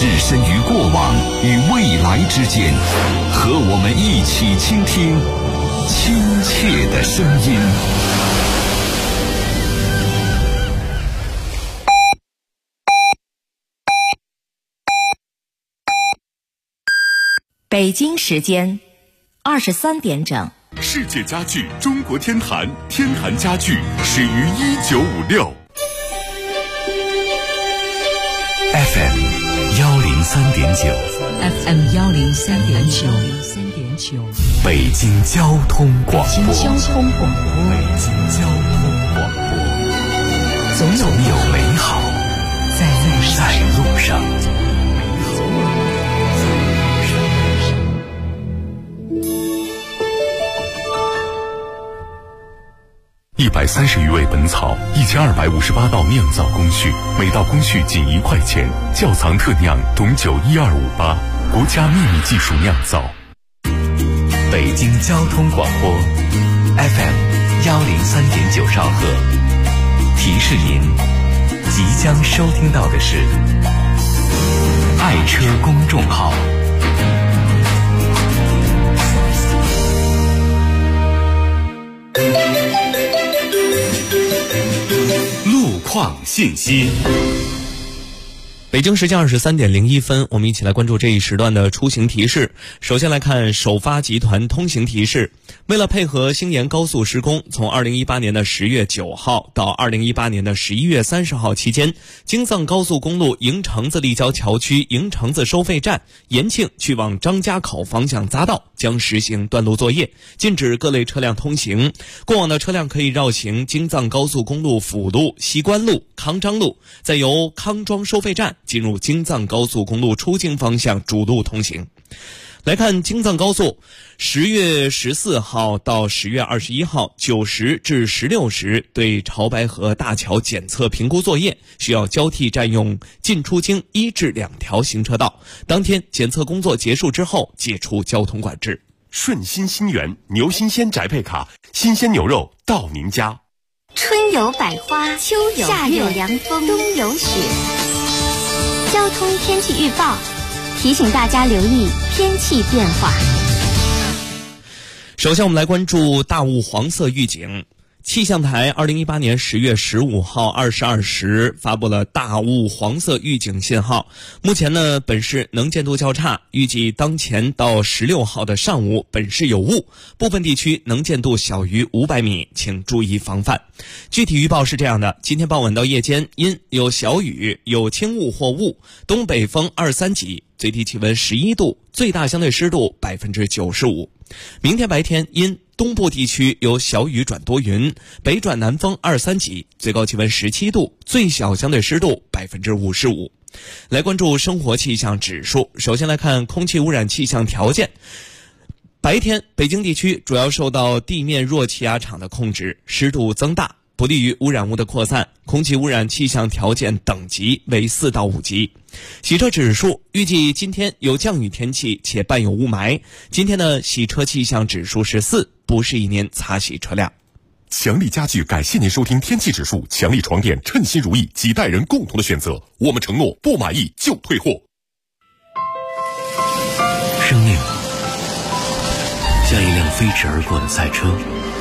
置身于过往与未来之间，和我们一起倾听亲切的声音。 北京时间23点整。 世界家具中国天坛，天坛家具始于1956。 FM 103.9 FM 103.9 北京交通广播。 北京交通广播，总有美好在路上。 130余味本草，1258道酿造工序，每道工序仅1块钱。窖藏特酿董酒12588，国家秘密技术酿造。 北京交通广播 FM 103.9兆赫。提示您，即将收听到的是爱车公众号。路况信息。 北京时间23点01分，我们一起来关注这一时段的出行提示。首先来看首发集团通行提示。为了配合兴延高速施工，从2018年的10月9号到2018年的11月30号期间，京藏高速公路营城子立交桥区营城子收费站延庆去往张家口方向匝道将实行断路作业，禁止各类车辆通行。过往的车辆可以绕行京藏高速公路辅路、西关路、康庄路，再由康庄收费站进入京藏高速公路出京方向主路通行。来看京藏高速10月14号到10月21号9时至16时对潮白河大桥检测评估作业，需要交替占用进出京1至2条行车道。当天检测工作结束之后解除交通管制。 顺心新源牛新鲜宅配卡，新鲜牛肉到您家。 春有百花，秋有夏有凉风，冬有雪。交通天气预报提醒大家留意天气变化。 首先我们来关注大雾黄色预警。气象台2018年10月15号22时发布了大雾黄色预警信号。目前呢，本市能见度较差，预计当前到16号的上午本市有雾，部分地区能见度小于500米，请注意防范。具体预报是这样的：今天傍晚到夜间阴有小雨，有轻雾或雾，东北风2-3级，最低气温11度，最大相对湿度95%。明天白天阴，东部地区有小雨转多云，北转南风2-3级，最高气温17度，最小相对湿度55%。来关注生活气象指数。首先来看空气污染气象条件。白天北京地区主要受到地面弱气压场的控制，湿度增大，不利于污染物的扩散，空气污染气象条件等级为4到5级。洗车指数预计今天有降雨天气且伴有雾霾，今天的洗车气象指数是4，不适宜您擦洗车辆。 强力家具感谢您收听天气指数，强力床垫称心如意，几代人共同的选择，我们承诺不满意就退货。 生命像一辆飞驰而过的赛车，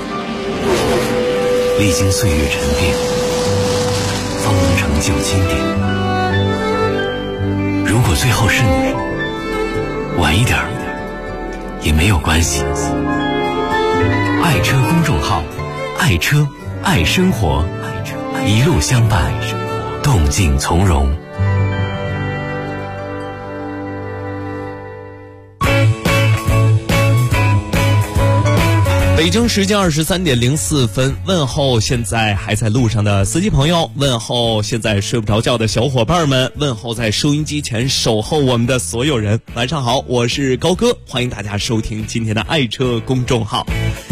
历经岁月沉淀，方能成就经典。如果最后是你，晚一点也没有关系。爱车公众号，爱车爱生活，一路相伴，动静从容。 北京时间23点04分，问候现在还在路上的司机朋友，问候现在睡不着觉的小伙伴们，问候在收音机前守候我们的所有人。晚上好，我是高哥，欢迎大家收听今天的爱车公众号。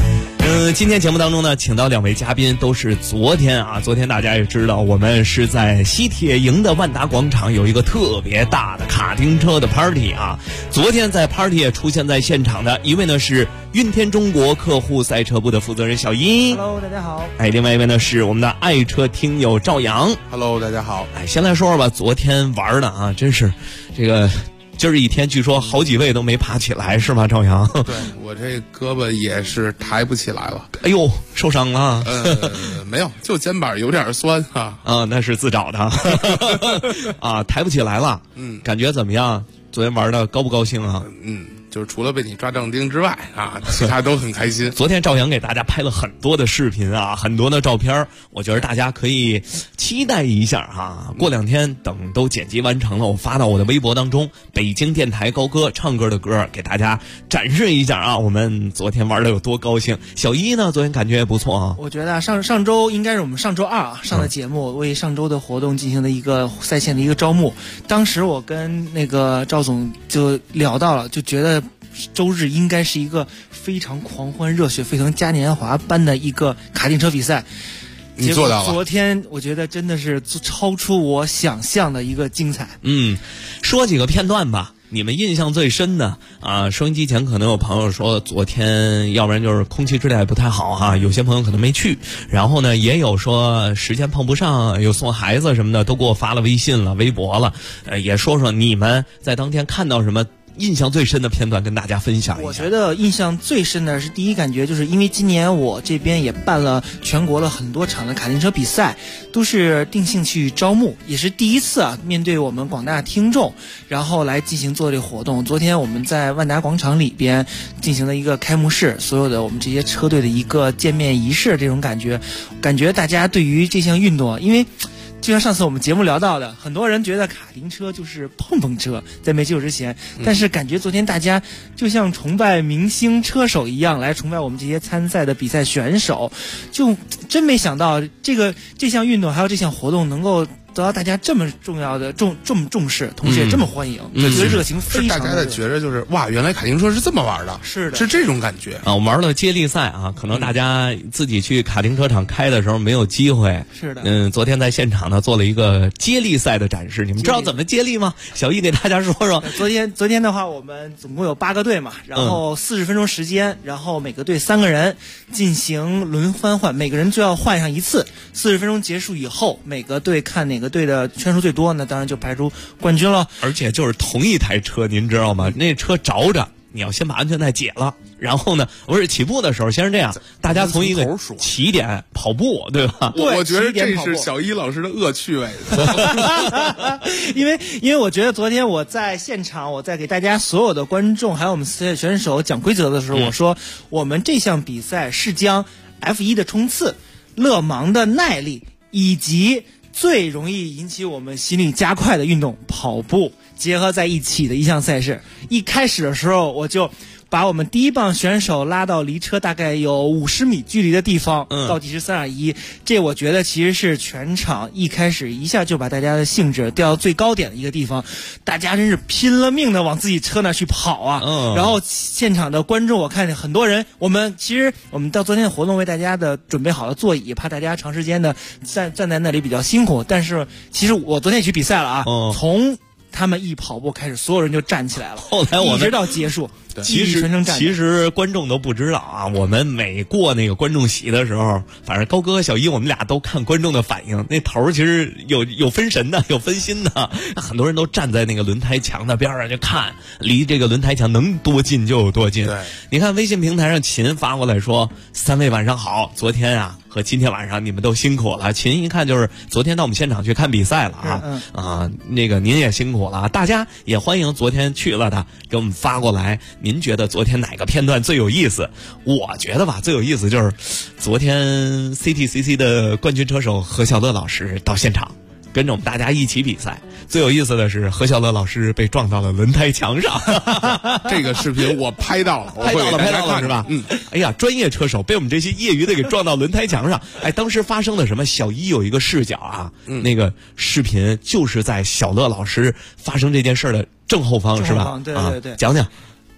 今天节目当中呢，请到2位嘉宾，都是昨天大家也知道，我们是在西铁营的万达广场有一个特别大的卡丁车的 party 啊。昨天在 party 也出现在现场的一位呢是运天中国客户赛车部的负责人小一 ，Hello， 大家好。 另外一位呢是我们的爱车听友赵阳 ，Hello， 大家好。 先来说说吧，昨天玩的啊，真是这个。今儿一天，据说好几位都没爬起来，是吗，赵阳？ 对，我这胳膊也是抬不起来了。 哎呦，受伤了？ 没有，就肩膀有点酸啊。 那是自找的。啊，抬不起来了。感觉怎么样？昨天玩的高不高兴啊？ 就是除了被你抓正钉之外啊，其他都很开心。 昨天赵阳给大家拍了很多的视频啊，很多的照片，我觉得大家可以期待一下哈。过2天等都剪辑完成了，我发到我的微博当中，北京电台高歌唱歌的歌，给大家展示一下啊。我们昨天玩的有多高兴。小一呢，昨天感觉也不错啊。 我觉得上周应该是我们上周2上的节目，为上周的活动进行的一个赛线的一个招募。当时我跟那个赵总就聊到了，就觉得周日应该是一个非常狂欢、热血沸腾、嘉年华般的一个卡丁车比赛。 你做到了。 昨天我觉得真的是超出我想象的一个精彩。 说几个片段吧。你们印象最深的啊？收音机前可能有朋友说昨天，要不然就是空气质量也不太好哈，有些朋友可能没去。然后呢，也有说时间碰不上，有送孩子什么的，都给我发了微信了、微博了。也说说你们在当天看到什么印象最深的片段，跟大家分享一下。 我觉得印象最深的是第一感觉，就是因为今年我这边也办了全国了很多场的卡丁车比赛，都是定性去招募，也是第一次面对我们广大听众，然后来进行做这个活动。昨天我们在万达广场里边进行了一个开幕式，所有的我们这些车队的一个见面仪式，这种感觉大家对于这项运动，因为就像上次我们节目聊到的，很多人觉得卡丁车就是碰碰车，在没接触之前，但是感觉昨天大家就像崇拜明星车手一样来崇拜我们这些参赛的比赛选手，就真没想到这项运动还有这项活动能够得到大家这么重要的重视，同时也这么欢迎，这个热情非常大家的觉着就是哇，原来卡丁车是这么玩的， 是的， 是这种感觉啊。我们玩了接力赛啊，可能大家自己去卡丁车场开的时候没有机会。 是的， 昨天在现场呢做了一个接力赛的展示，你们知道怎么接力吗？小易给大家说说。 昨天的话，我们总共有8个队嘛，然后40分钟时间，然后每个队3个人进行轮番换，每个人就要换上一次。40分钟结束以后，每个队看哪个队的圈数最多，那当然就排出冠军了。 而且就是同一台车，您知道吗？那车着着，你要先把安全带解了，然后呢，不是起步的时候先是这样，大家从一个起点跑步，对吧？ 我觉得这是小一老师的恶趣味。 因为我觉得昨天我在现场，我在给大家所有的观众还有我们选手讲规则的时候，我说我们这项比赛是将 F1 的冲刺、勒芒的耐力以及最容易引起我们心率加快的运动跑步结合在一起的一项赛事。一开始的时候，我就把我们第一棒选手拉到离车大概有50米距离的地方，倒计时3.1，这我觉得其实是全场一开始一下就把大家的兴致调到最高点的一个地方，大家真是拼了命的往自己车那去跑啊。然后现场的观众，我看见很多人，我们到昨天的活动为大家的准备好了座椅，怕大家长时间的站在那里比较辛苦，但是其实我昨天也去比赛了啊，从他们一跑步开始，所有人就站起来了， 后来我们一直到结束， 其实观众都不知道啊，我们每过那个观众席的时候，反正高哥和小一我们俩都看观众的反应，那头其实有分神的，有分心的，很多人都站在那个轮胎墙的边上就看，离这个轮胎墙能多近就有多近。 对， 你看微信平台上秦发过来说：“3位晚上好，昨天啊和今天晚上你们都辛苦了。”秦一看就是昨天到我们现场去看比赛了啊，那个您也辛苦了，大家也欢迎昨天去了的给我们发过来。您觉得昨天哪个片段最有意思？我觉得吧，最有意思就是昨天 CTCC 的冠军车手何小乐老师到现场跟着我们大家一起比赛。最有意思的是何小乐老师被撞到了轮胎墙上。 这个视频我拍到了， 拍到了是吧？哎呀，专业车手被我们这些业余的给撞到轮胎墙上。哎，当时发生了什么？小一有一个视角啊，那个视频就是在小乐老师发生这件事的正后方是吧？ 对对对， 讲讲。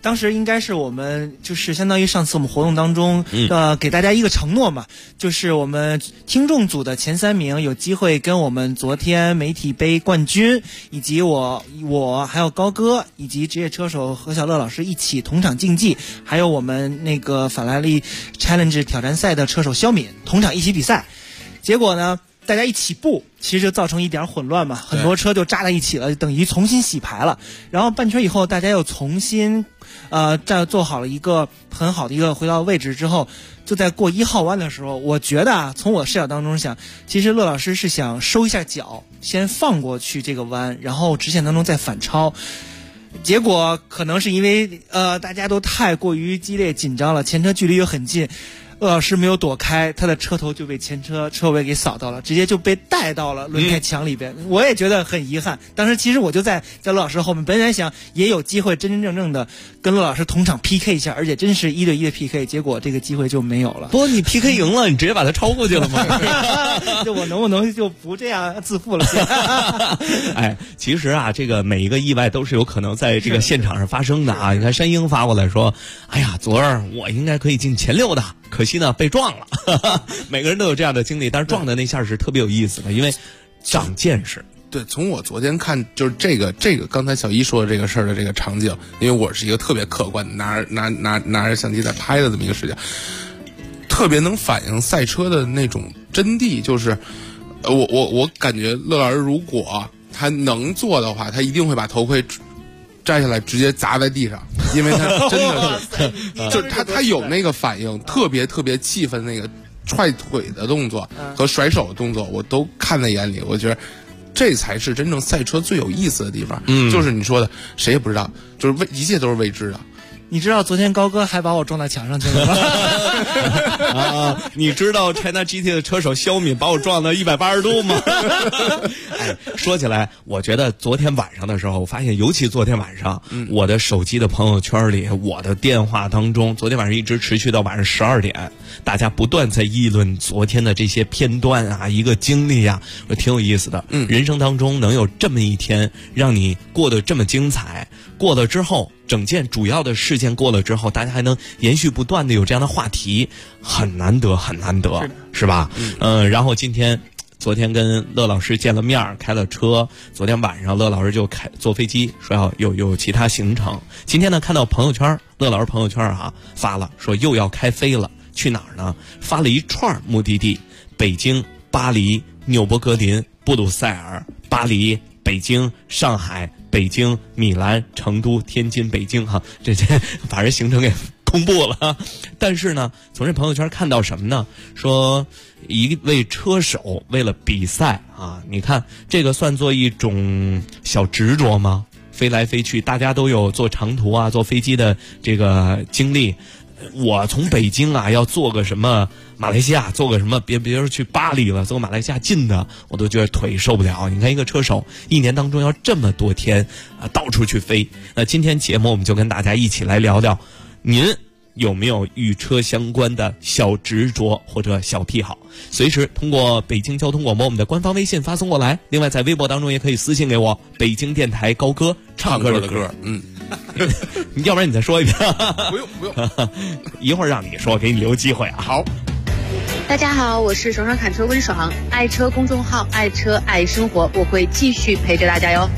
当时应该是我们就是相当于上次我们活动当中给大家一个承诺嘛，就是我们听众组的前3名有机会跟我们昨天媒体杯冠军以及我还有高哥以及职业车手何小乐老师一起同场竞技，还有我们那个法拉利 Challenge 挑战赛的车手肖敏同场一起比赛。结果呢，大家一起步，其实就造成一点混乱嘛，很多车就扎在一起了，等于重新洗牌了。然后半圈以后，大家又重新再做好了一个很好的一个回到位置之后，就在过1号弯的时候，我觉得啊，从我视角当中想，其实乐老师是想收一下脚，先放过去这个弯，然后直线当中再反超。结果可能是因为大家都太过于激烈紧张了，前车距离又很近，乐老师没有躲开，他的车头就被前车车尾给扫到了，直接就被带到了轮胎墙里边。我也觉得很遗憾。当时其实我就在乐老师后面，本来想也有机会真真正正的跟乐老师同场 PK 一下，而且真是1对1的 PK， 结果这个机会就没有了。 不过你 PK 赢了，你直接把他超过去了吗？ 就我能不能就不这样自负了？ 哎，其实啊，这个每一个意外都是有可能在这个现场上发生的啊。你看山鹰发过来说，哎呀，昨儿我应该可以进前6的，可惜呢被撞了。每个人都有这样的经历，但是撞的那下是特别有意思的，因为长见识。 对，从我昨天看，就是这个刚才小一说的这个事儿的这个场景，因为我是一个特别客观的拿着相机在拍的这么一个视角，特别能反映赛车的那种真谛。就是我感觉乐老师如果他能做的话，他一定会把头盔摘下来直接砸在地上，因为他真的是就是他有那个反应，特别气愤，那个踹腿的动作和甩手的动作我都看在眼里。我觉得这才是真正赛车最有意思的地方。就是你说的谁也不知道，就是一切都是未知的。 你知道昨天高哥还把我撞到墙上去了吗？ 啊，你知道 China GT 的车手肖敏把我撞到180度吗？哎，说起来，我觉得昨天晚上的时候，我发现尤其昨天晚上，我的手机的朋友圈里，我的电话当中，昨天晚上一直持续到晚上12点，大家不断在议论昨天的这些片段啊，一个经历啊，我挺有意思的。人生当中能有这么一天让你过得这么精彩，过了之后，整件主要的事件过了之后，大家还能延续不断的有这样的话题，很难得，是吧？然后昨天跟乐老师见了面，开了车。昨天晚上乐老师就坐飞机，说要有其他行程。今天呢，看到朋友圈，乐老师朋友圈发了，说又要开飞了，去哪儿呢？发了一串目的地：北京、巴黎、纽博格林、布鲁塞尔、巴黎、北京、上海、北京、米兰、成都、天津、北京这把人行程给公布了。但是呢，从这朋友圈看到什么呢？说一位车手为了比赛你看这个算作一种小执着吗？飞来飞去，大家都有坐长途坐飞机的这个经历。我从北京要坐个什么马来西亚，坐个什么别说去巴黎了，坐马来西亚近的我都觉得腿受不了。你看一个车手一年当中要这么多天到处去飞。那今天节目我们就跟大家一起来聊聊，您有没有与车相关的小执着或者小癖好？随时通过北京交通广播我们的官方微信发送过来，另外在微博当中也可以私信给我，北京电台高歌唱歌的歌。要不然你再说一遍。 不用一会儿让你说，给你留机会好， 大家好，我是爽爽侃车温爽，爱车公众号爱车爱生活，我会继续陪着大家哟。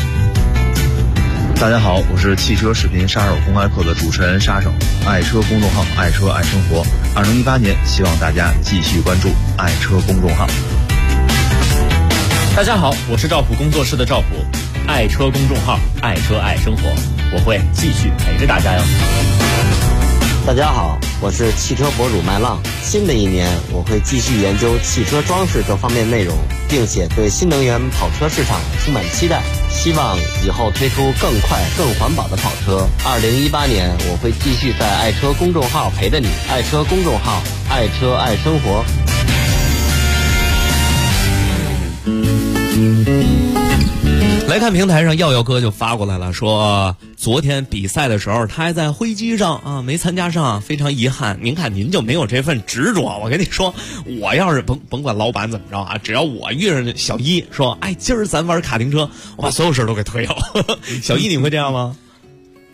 大家好，我是汽车视频杀手公开课的主持人杀手，爱车公众号爱车爱生活。2018年，希望大家继续关注爱车公众号。 大家好，我是赵普工作室的赵普，爱车公众号爱车爱生活，我会继续陪着大家哟。 大家好，我是汽车博主麦浪。新的一年，我会继续研究汽车装饰各方面内容，并且对新能源跑车市场充满期待，希望以后推出更快更环保的跑车。2018年，我会继续在爱车公众号陪着你，爱车公众号爱车爱生活。 来看平台上耀哥就发过来了，说昨天比赛的时候他还在飞机上没参加上，非常遗憾。您看您就没有这份执着。我跟你说，我要是甭管老板怎么着只要我遇上小一说，哎，今儿咱玩卡丁车，我把所有事都给推了。小一你会这样吗？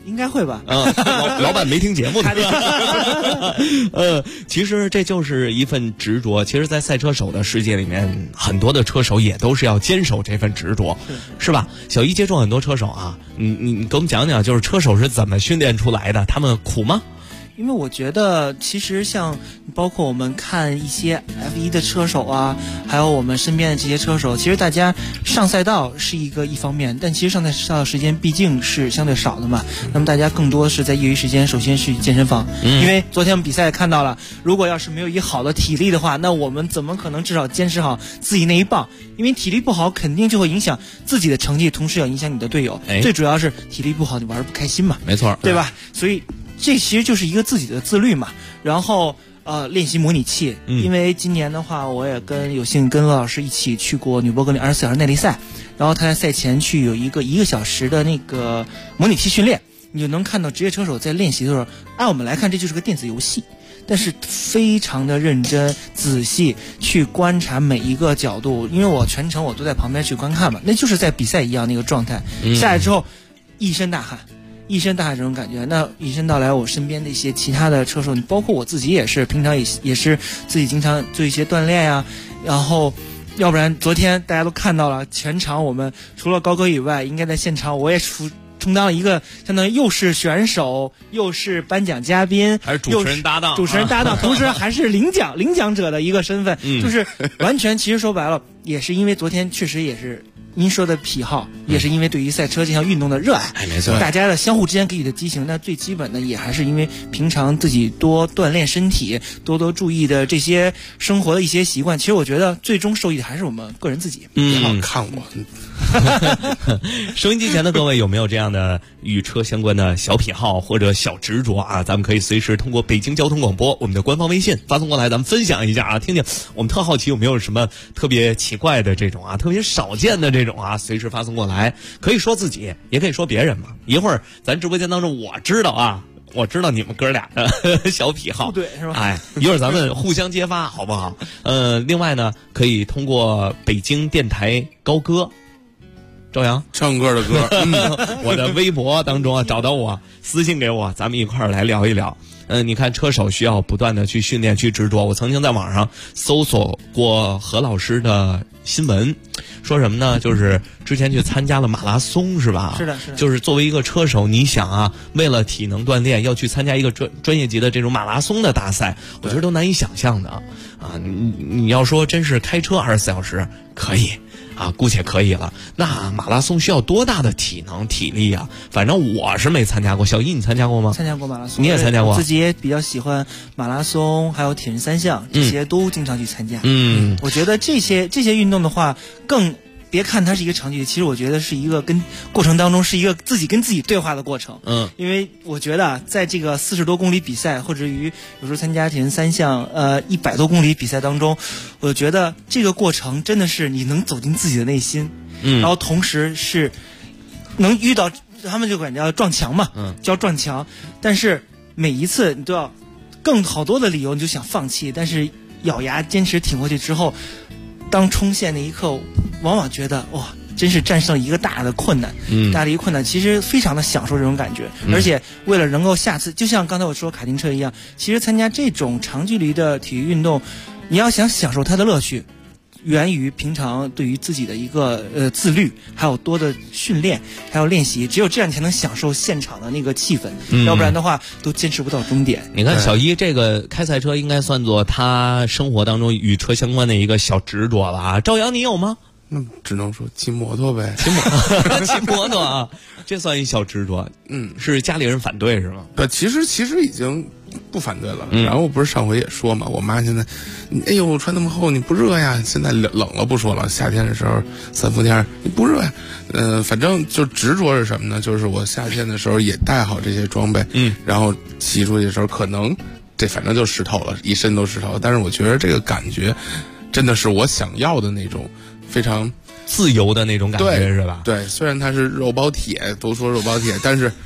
应该会吧。 老板没听节目的。其实这就是一份执着。其实，在赛车手的世界里面，很多的车手也都是要坚守这份执着，是吧？小一接触很多车手啊，你给我们讲讲，就是车手是怎么训练出来的？他们苦吗？ 因为我觉得，其实像包括我们看一些 F1 的车手啊，还有我们身边的这些车手，其实大家上赛道是一方面，但其实上赛道时间毕竟是相对少的嘛。那么大家更多是在业余时间，首先去健身房，因为昨天我们比赛看到了，如果要是没有一好的体力的话，那我们怎么可能至少坚持好自己那一棒？因为体力不好，肯定就会影响自己的成绩，同时要影响你的队友。最主要是体力不好，你玩得不开心嘛？ 没错， 对吧？所以这其实就是一个自己的自律嘛，然后练习模拟器，因为今年的话，我也有幸跟乐老师一起去过纽博格林24小时耐力赛，然后他在赛前去有一个1个小时的那个模拟器训练，你就能看到职业车手在练习的时候，按我们来看这就是个电子游戏，但是非常的认真仔细去观察每一个角度，因为我全程我都在旁边去观看嘛，那就是在比赛一样那个状态，下来之后一身大汗这种感觉。那引申到来我身边的一些其他的车手，包括我自己也是，平常也是自己经常做一些锻炼呀，然后要不然昨天大家都看到了，全场我们除了高哥以外，应该在现场我也充当了一个相当于又是选手又是颁奖嘉宾， 还是主持人搭档， 同时还是领奖者的一个身份，就是完全其实说白了，也是因为昨天确实也是您说的癖好，也是因为对于赛车这项运动的热爱， 没错， 大家的相互之间给予的激情，那最基本的也还是因为平常自己多锻炼身体，多注意的这些生活的一些习惯。其实我觉得最终受益的还是我们个人自己。 别老看我。 收音机前的各位有没有这样的与车相关的小癖好或者小执着啊？咱们可以随时通过北京交通广播我们的官方微信发送过来，咱们分享一下啊，听听我们特好奇有没有什么特别奇怪的这种啊，特别少见的这种啊，随时发送过来，可以说自己，也可以说别人嘛。一会儿咱直播间当中我知道你们哥俩的小癖好， 对是吧？ 哎，一会儿咱们互相揭发好不好？另外呢，可以通过北京电台高歌。赵阳唱歌的歌， 我的微博当中啊找到我，私信给我，咱们一块儿来聊一聊。你看车手需要不断的去训练去执着。我曾经在网上搜索过何老师的新闻，说什么呢？就是之前去参加了马拉松，是吧？ 是的。 就是作为一个车手，你想啊，为了体能锻炼要去参加一个专业级的这种马拉松的大赛，我觉得都难以想象的啊。你要说真是开车24小时可以。啊，姑且可以了。那马拉松需要多大的体能体力啊？反正我是没参加过。小一，你参加过吗？ 参加过马拉松， 你也参加过。 我自己也比较喜欢马拉松，还有铁人3项，这些都经常去参加。我觉得这些运动的话，别看它是一个长距离，其实我觉得是一个过程当中是一个自己跟自己对话的过程。因为我觉得在这个40多公里比赛，或者于有时候参加铁人3项100多公里比赛当中，我觉得这个过程真的是你能走进自己的内心，然后同时是能遇到他们就管叫撞墙嘛，叫撞墙。但是每一次你都要好多的理由，你就想放弃，但是咬牙坚持挺过去之后，当冲线那一刻，往往觉得哇，真是战胜了一个大的困难，其实非常的享受这种感觉。而且为了能够下次，就像刚才我说卡丁车一样，其实参加这种长距离的体育运动，你要想享受它的乐趣，源于平常对于自己的一个自律，还有多的训练，还有练习，只有这样你才能享受现场的那个气氛，要不然的话都坚持不到终点。 你看小一这个开赛车应该算作他生活当中与车相关的一个小执着了啊。赵阳你有吗？ 那只能说骑摩托呗， 骑摩托啊，这算一小执着。是家里人反对是吗？ 其实已经不反对了。然后我不是上回也说嘛，我妈现在，哎呦穿那么厚你不热呀？现在冷了不说了，夏天的时候3伏天你不热呀？反正就执着是什么呢？就是我夏天的时候也带好这些装备，然后骑出去的时候可能这反正就湿透了，一身都湿透了。但是我觉得这个感觉真的是我想要的那种。非常自由的那种感觉是吧？ 对，虽然它是肉包铁，都说肉包铁，但是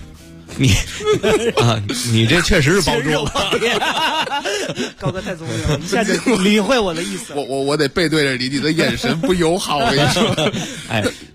你这确实是包住了。 高哥太聪明了，一下就理会我的意思。 我得背对着你的眼神不友好，我跟你说。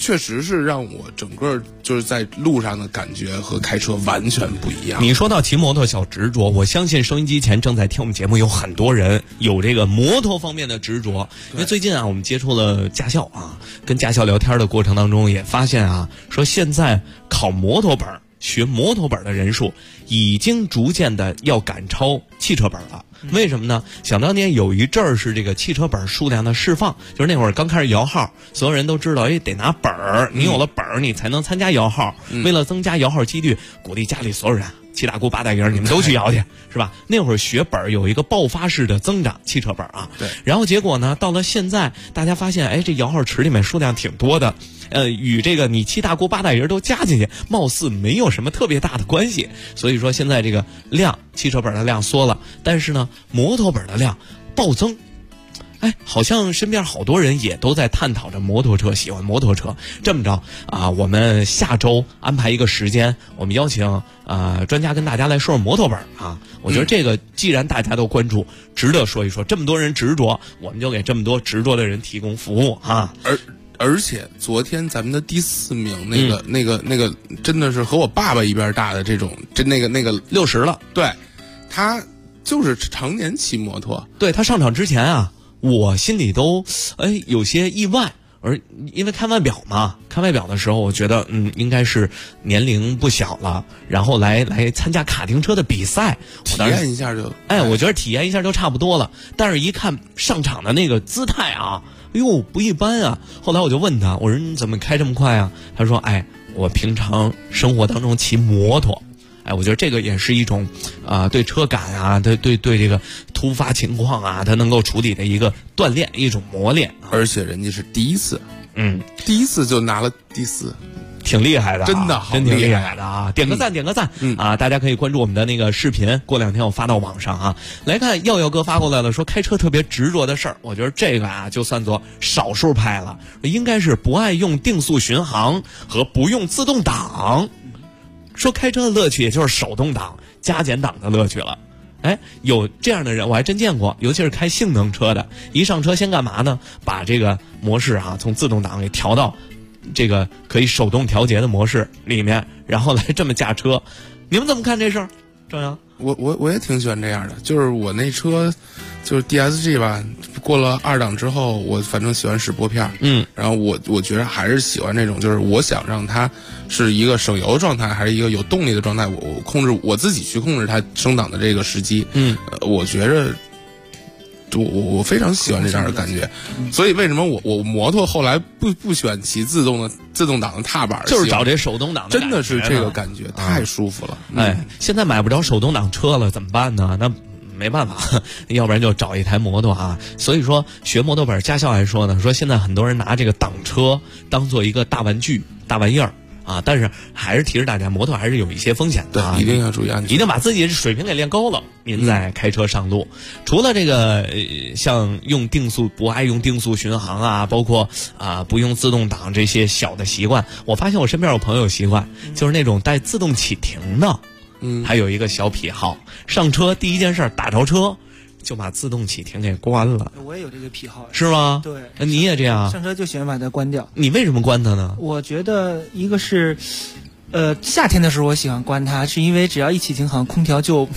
确实是让我整个就是在路上的感觉和开车完全不一样。 你说到骑摩托小执着，我相信收音机前正在听我们节目有很多人有这个摩托方面的执着，因为最近啊，我们接触了驾校啊，跟驾校聊天的过程当中也发现啊，说现在考摩托本、学摩托本的人数已经逐渐的要赶超汽车本了。为什么呢？想当年有一阵儿是这个汽车本数量的释放，就是那会儿刚开始摇号，所有人都知道，得拿本儿，你有了本儿，你才能参加摇号。为了增加摇号几率，鼓励家里所有人七大姑八大姨你们都去摇去，是吧？那会儿学本儿有一个爆发式的增长，汽车本啊。 对。 然后结果呢，到了现在，大家发现，这摇号池里面数量挺多的，与这个你七大姑八大姨都加进去，貌似没有什么特别大的关系。所以说现在这个量，汽车本的量缩了，但是呢，摩托本的量暴增。好像身边好多人也都在探讨着摩托车，喜欢摩托车。这么着啊，我们下周安排一个时间，我们邀请专家跟大家来说说摩托本啊。我觉得这个既然大家都关注，值得说一说。这么多人执着，我们就给这么多执着的人提供服务啊。 而且昨天咱们的第4名那个真的是和我爸爸一边大的这种，那个 60了， 对，他就是常年骑摩托。 对，他上场之前啊，我心里都有些意外，而因为看外表嘛，看外表的时候，我觉得应该是年龄不小了，然后来参加卡丁车的比赛， 体验一下就我觉得体验一下就差不多了。但是一看上场的那个姿态啊，不一般啊。后来我就问他，我说你怎么开这么快啊？他说我平常生活当中骑摩托。我觉得这个也是一种对车感啊，对这个突发情况啊，他能够处理的一个锻炼，一种磨练。 而且人家是第一次，第一次就拿了第4， 挺厉害的， 真的真挺厉害的啊！点个赞，点个赞啊！大家可以关注我们的那个视频，过2天我发到网上啊。来看耀耀哥发过来了，说开车特别执着的事儿，我觉得这个啊就算作少数派了，应该是不爱用定速巡航和不用自动挡。说开车的乐趣也就是手动挡、加减档的乐趣了。有这样的人我还真见过，尤其是开性能车的，一上车先干嘛呢？把这个模式从自动挡给调到这个可以手动调节的模式里面，然后来这么驾车。你们怎么看这事儿？张扬， 我也挺喜欢这样的，就是我那车就是 DSG 吧，过了2档之后，我反正喜欢使拨片，然后我觉得还是喜欢那种，就是我想让它是一个省油的状态，还是一个有动力的状态，我控制我自己去控制它升档的这个时机，我觉着。我非常喜欢这样的感觉，所以为什么我摩托后来不喜欢骑自动挡的踏板， 就是找这手动挡的， 真的是这个感觉太舒服了。 现在买不着手动挡车了，怎么办呢？那没办法，要不然就找一台摩托啊。所以说学摩托本驾校来说呢，说现在很多人拿这个挡车当做一个大玩具、大玩意儿。但是还是提示大家，摩托还是有一些风险的， 对，一定要注意安全， 一定把自己的水平给练高了，您再开车上路。除了这个像不爱用定速巡航啊，包括不用自动挡这些小的习惯，我发现我身边有朋友有习惯，就是那种带自动启停的，还有一个小癖好，上车第一件事打着车就把自动启停给关了。 我也有这个癖好， 是吗？ 对， 你也这样？ 上车就喜欢把它关掉。 你为什么关它呢？ 我觉得一个是，夏天的时候我喜欢关它，是因为只要一启停，好像空调就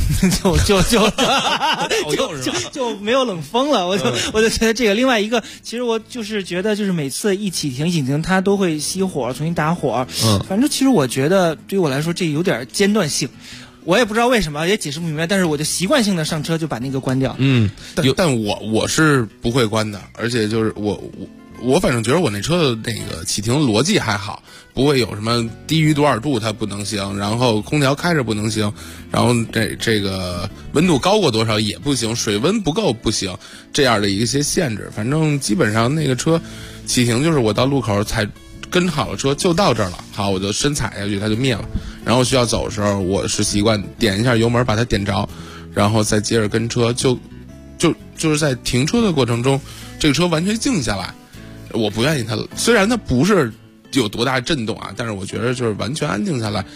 没有冷风了。我就觉得这个。另外一个，其实我就是觉得，就是每次一启停，它都会熄火，重新打火。反正其实我觉得对于我来说，这有点间断性。我也不知道为什么，也解释不明白，但是我就习惯性的上车就把那个关掉。 但我是不会关的，而且就是我反正觉得我那车的那个启停逻辑还好，不会有什么低于多少度它不能行，然后空调开着不能行，然后这个温度高过多少也不行，水温不够不行，这样的一些限制。反正基本上那个车启停就是我到路口才跟好了车就到这儿了，好，我就深踩下去它就灭了。然后需要走的时候，我是习惯点一下油门把它点着，然后再接着跟车就是在停车的过程中，这个车完全静下来。我不愿意它，虽然它不是有多大震动啊，但是我觉得就是完全安静下来，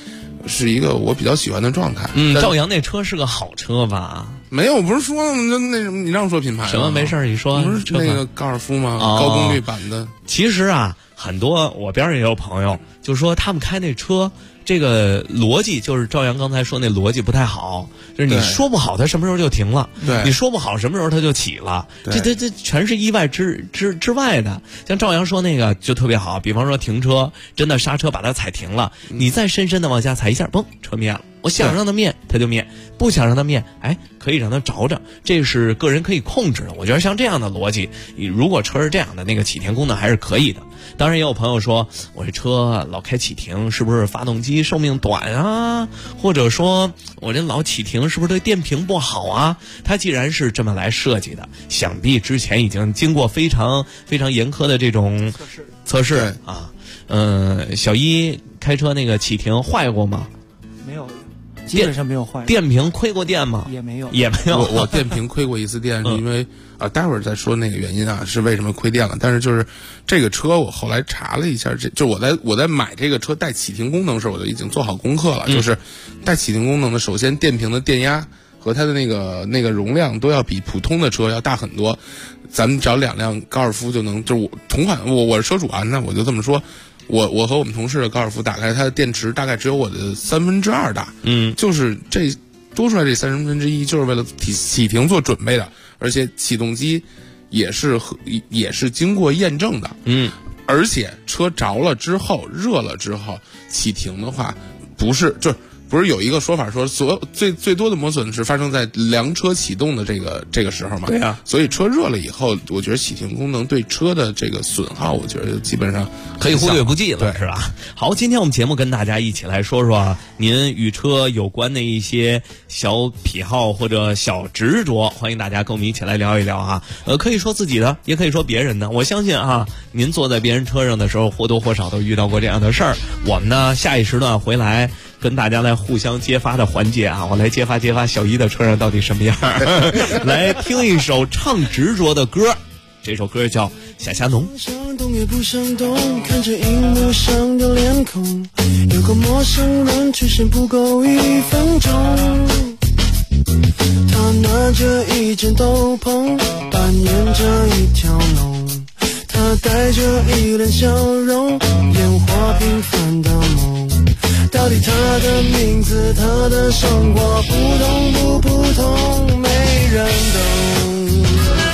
是一个我比较喜欢的状态。 赵阳那车是个好车吧？ 没有，不是说了吗？就那什么，你让说品牌什么没事你说， 不是那个高尔夫吗？高功率版的。 其实啊，很多我边上也有朋友就说他们开那车。这个逻辑就是赵阳刚才说那逻辑不太好，就是你说不好它什么时候就停了， 对， 你说不好什么时候它就起了，这全是意外之外的。像赵阳说那个就特别好，比方说停车，真的刹车把它踩停了，你再深深的往下踩一下，嘣，车灭了。我想让它灭，它就灭；不想让它灭，可以让它着着，这是个人可以控制的。我觉得像这样的逻辑，如果车是这样的，那个启停功能还是可以的。当然也有朋友说，我这车老开启停，是不是发动机寿命短啊？或者说我这老启停，是不是对电瓶不好啊？它既然是这么来设计的，想必之前已经经过非常非常严苛的这种测试啊。小一开车那个启停坏过吗？ 没有。基本上没有坏。 电瓶亏过电吗？ 也没有。 我电瓶亏过一次电，是因为待会儿再说那个原因啊，是为什么亏电了。但是就是这个车，我后来查了一下，就我在买这个车带启停功能时，我就已经做好功课了。就是带启停功能的，首先电瓶的电压和它的那个容量都要比普通的车要大很多。咱们找2辆高尔夫就能，就是同款，我是车主啊，那我就这么说。我和我们同事的高尔夫打开它的电池大概只有我的2/3大，就是这多出来这1/3，就是为了启停做准备的，而且启动机也是经过验证的，而且车着了之后热了之后启停的话，不是有一个说法说最多的磨损是发生在凉车启动的这个时候嘛？ 对啊， 所以车热了以后，我觉得启停功能对车的这个损耗，我觉得基本上可以忽略不计了，是吧？好，今天我们节目跟大家一起来说说您与车有关的一些小癖好或者小执着，欢迎大家跟我们一起来聊一聊啊。可以说自己的，也可以说别人的。我相信啊，您坐在别人车上的时候，或多或少都遇到过这样的事儿。我们呢，下一时段回来跟大家来互相揭发的环节啊，我来揭发小一的车上到底什么样来听一首唱执着的歌，这首歌叫《夏夏浓》。 想动也不想动，看着荧幕上的脸孔，有个陌生人出现不够1分钟。他拿着一件斗篷，扮演着一条龙，他带着一脸笑容，演活平凡的梦。到底他的名字，他的生活普通不普通，没人懂。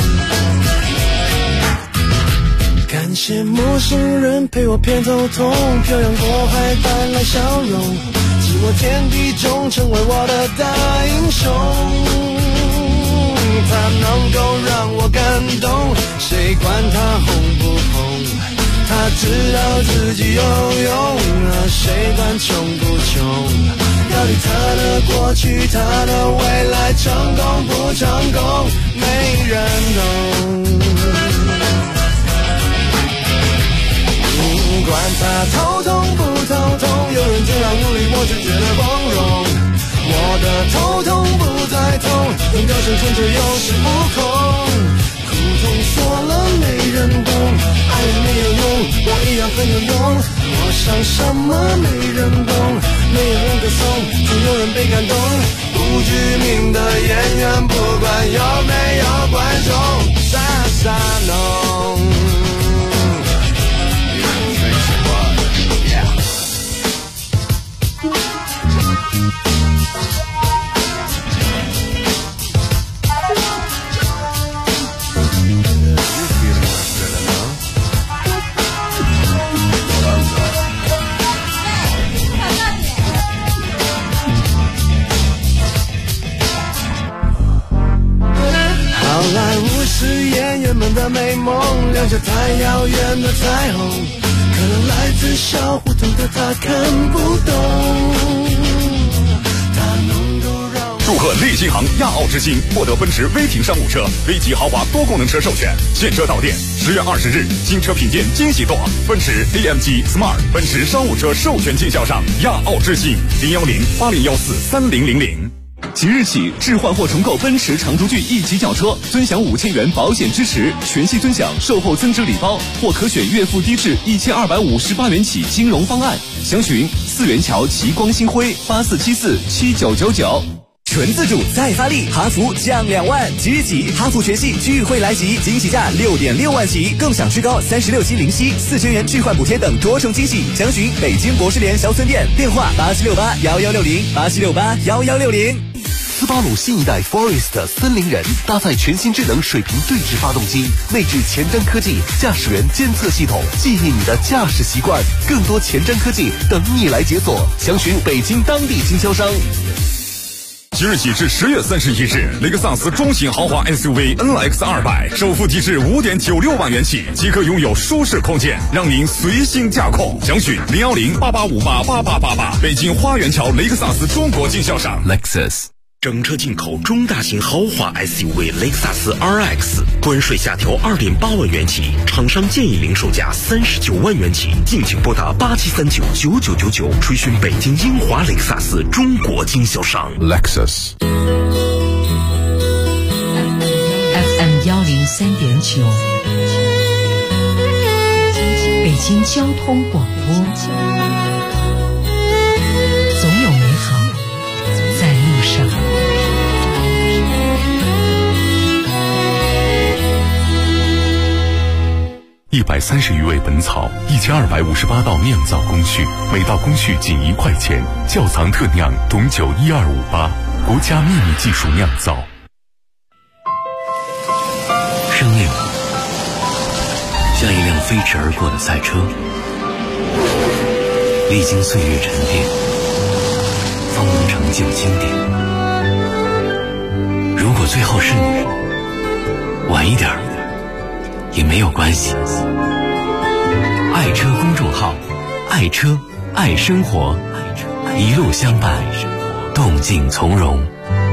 感谢陌生人陪我偏头痛，漂洋过海带来笑容，寂寞天地中成为我的大英雄。他能够让我感动，谁管他红不红？他知道自己有用，谁管穷不穷？到底他的过去，他的未来，成功不成功，没人懂。管他头痛不头痛，有人这样努力，我就觉得光荣。我的头痛不再痛，用歌声撑着有恃无恐。苦痛说了没人懂，爱人没有用，我一样很有用。我想什么没人懂，没有人歌颂，总有人被感动。不知名的演员，不管有没有观众，傻傻浓。好莱坞是演员们的美梦，亮着太遥远的彩虹，可能来自小胡同的他看不懂。 祝贺利新行亚奥之星获得奔驰 V 型商务车 V 级豪华多功能车授权，现车到店。10月20日，新车品鉴惊喜多，奔驰 AMG Smart 奔驰商务车授权经销商亚奥之星，01080143000。 即日起置换或重购奔驰长途巨 E 级轿车，尊享5000元保险支持，全系尊享售后增值礼包，或可选月付低至1258元起金融方案。详询四元桥奇光星辉84747999。 纯自主再发力，哈弗降2万，即日起哈弗全系聚会来袭，惊喜价6.6万起，更享最高36期零息，4000元置换补贴等多重惊喜。详询北京博士联小村店，电话87681160，87681160。 斯巴鲁新一代 Forest 森林人搭载全新智能水平对置发动机，内置前瞻科技驾驶员监测系统，记忆你的驾驶习惯，更多前瞻科技等你来解锁。详询北京当地经销商。 即日起至10月31日，雷克萨斯中型豪华 SUV NX200首付低至5.96万元起，即可拥有舒适空间，让您随心驾控。详询01088588888，北京花园桥雷克萨斯中国经销商 Lexus。 整车进口中大型豪华 SUV 雷克萨斯 RX， 关税下调2.8万元起，厂商建议零售价39万元起，敬请拨打87399999，垂询北京英华雷克萨斯中国经销商 Lexus。 FM 103.9，北京交通广播，总有美好在路上。 130余味本草，1258道酿造工序，每道工序仅1块钱。窖藏特酿董酒12588，国家秘密技术酿造。 生命像一辆飞驰而过的赛车，历经岁月沉淀，方能成就经典。如果最后是你，晚一点也没有关系。爱车公众号，爱车爱生活，一路相伴，动静从容。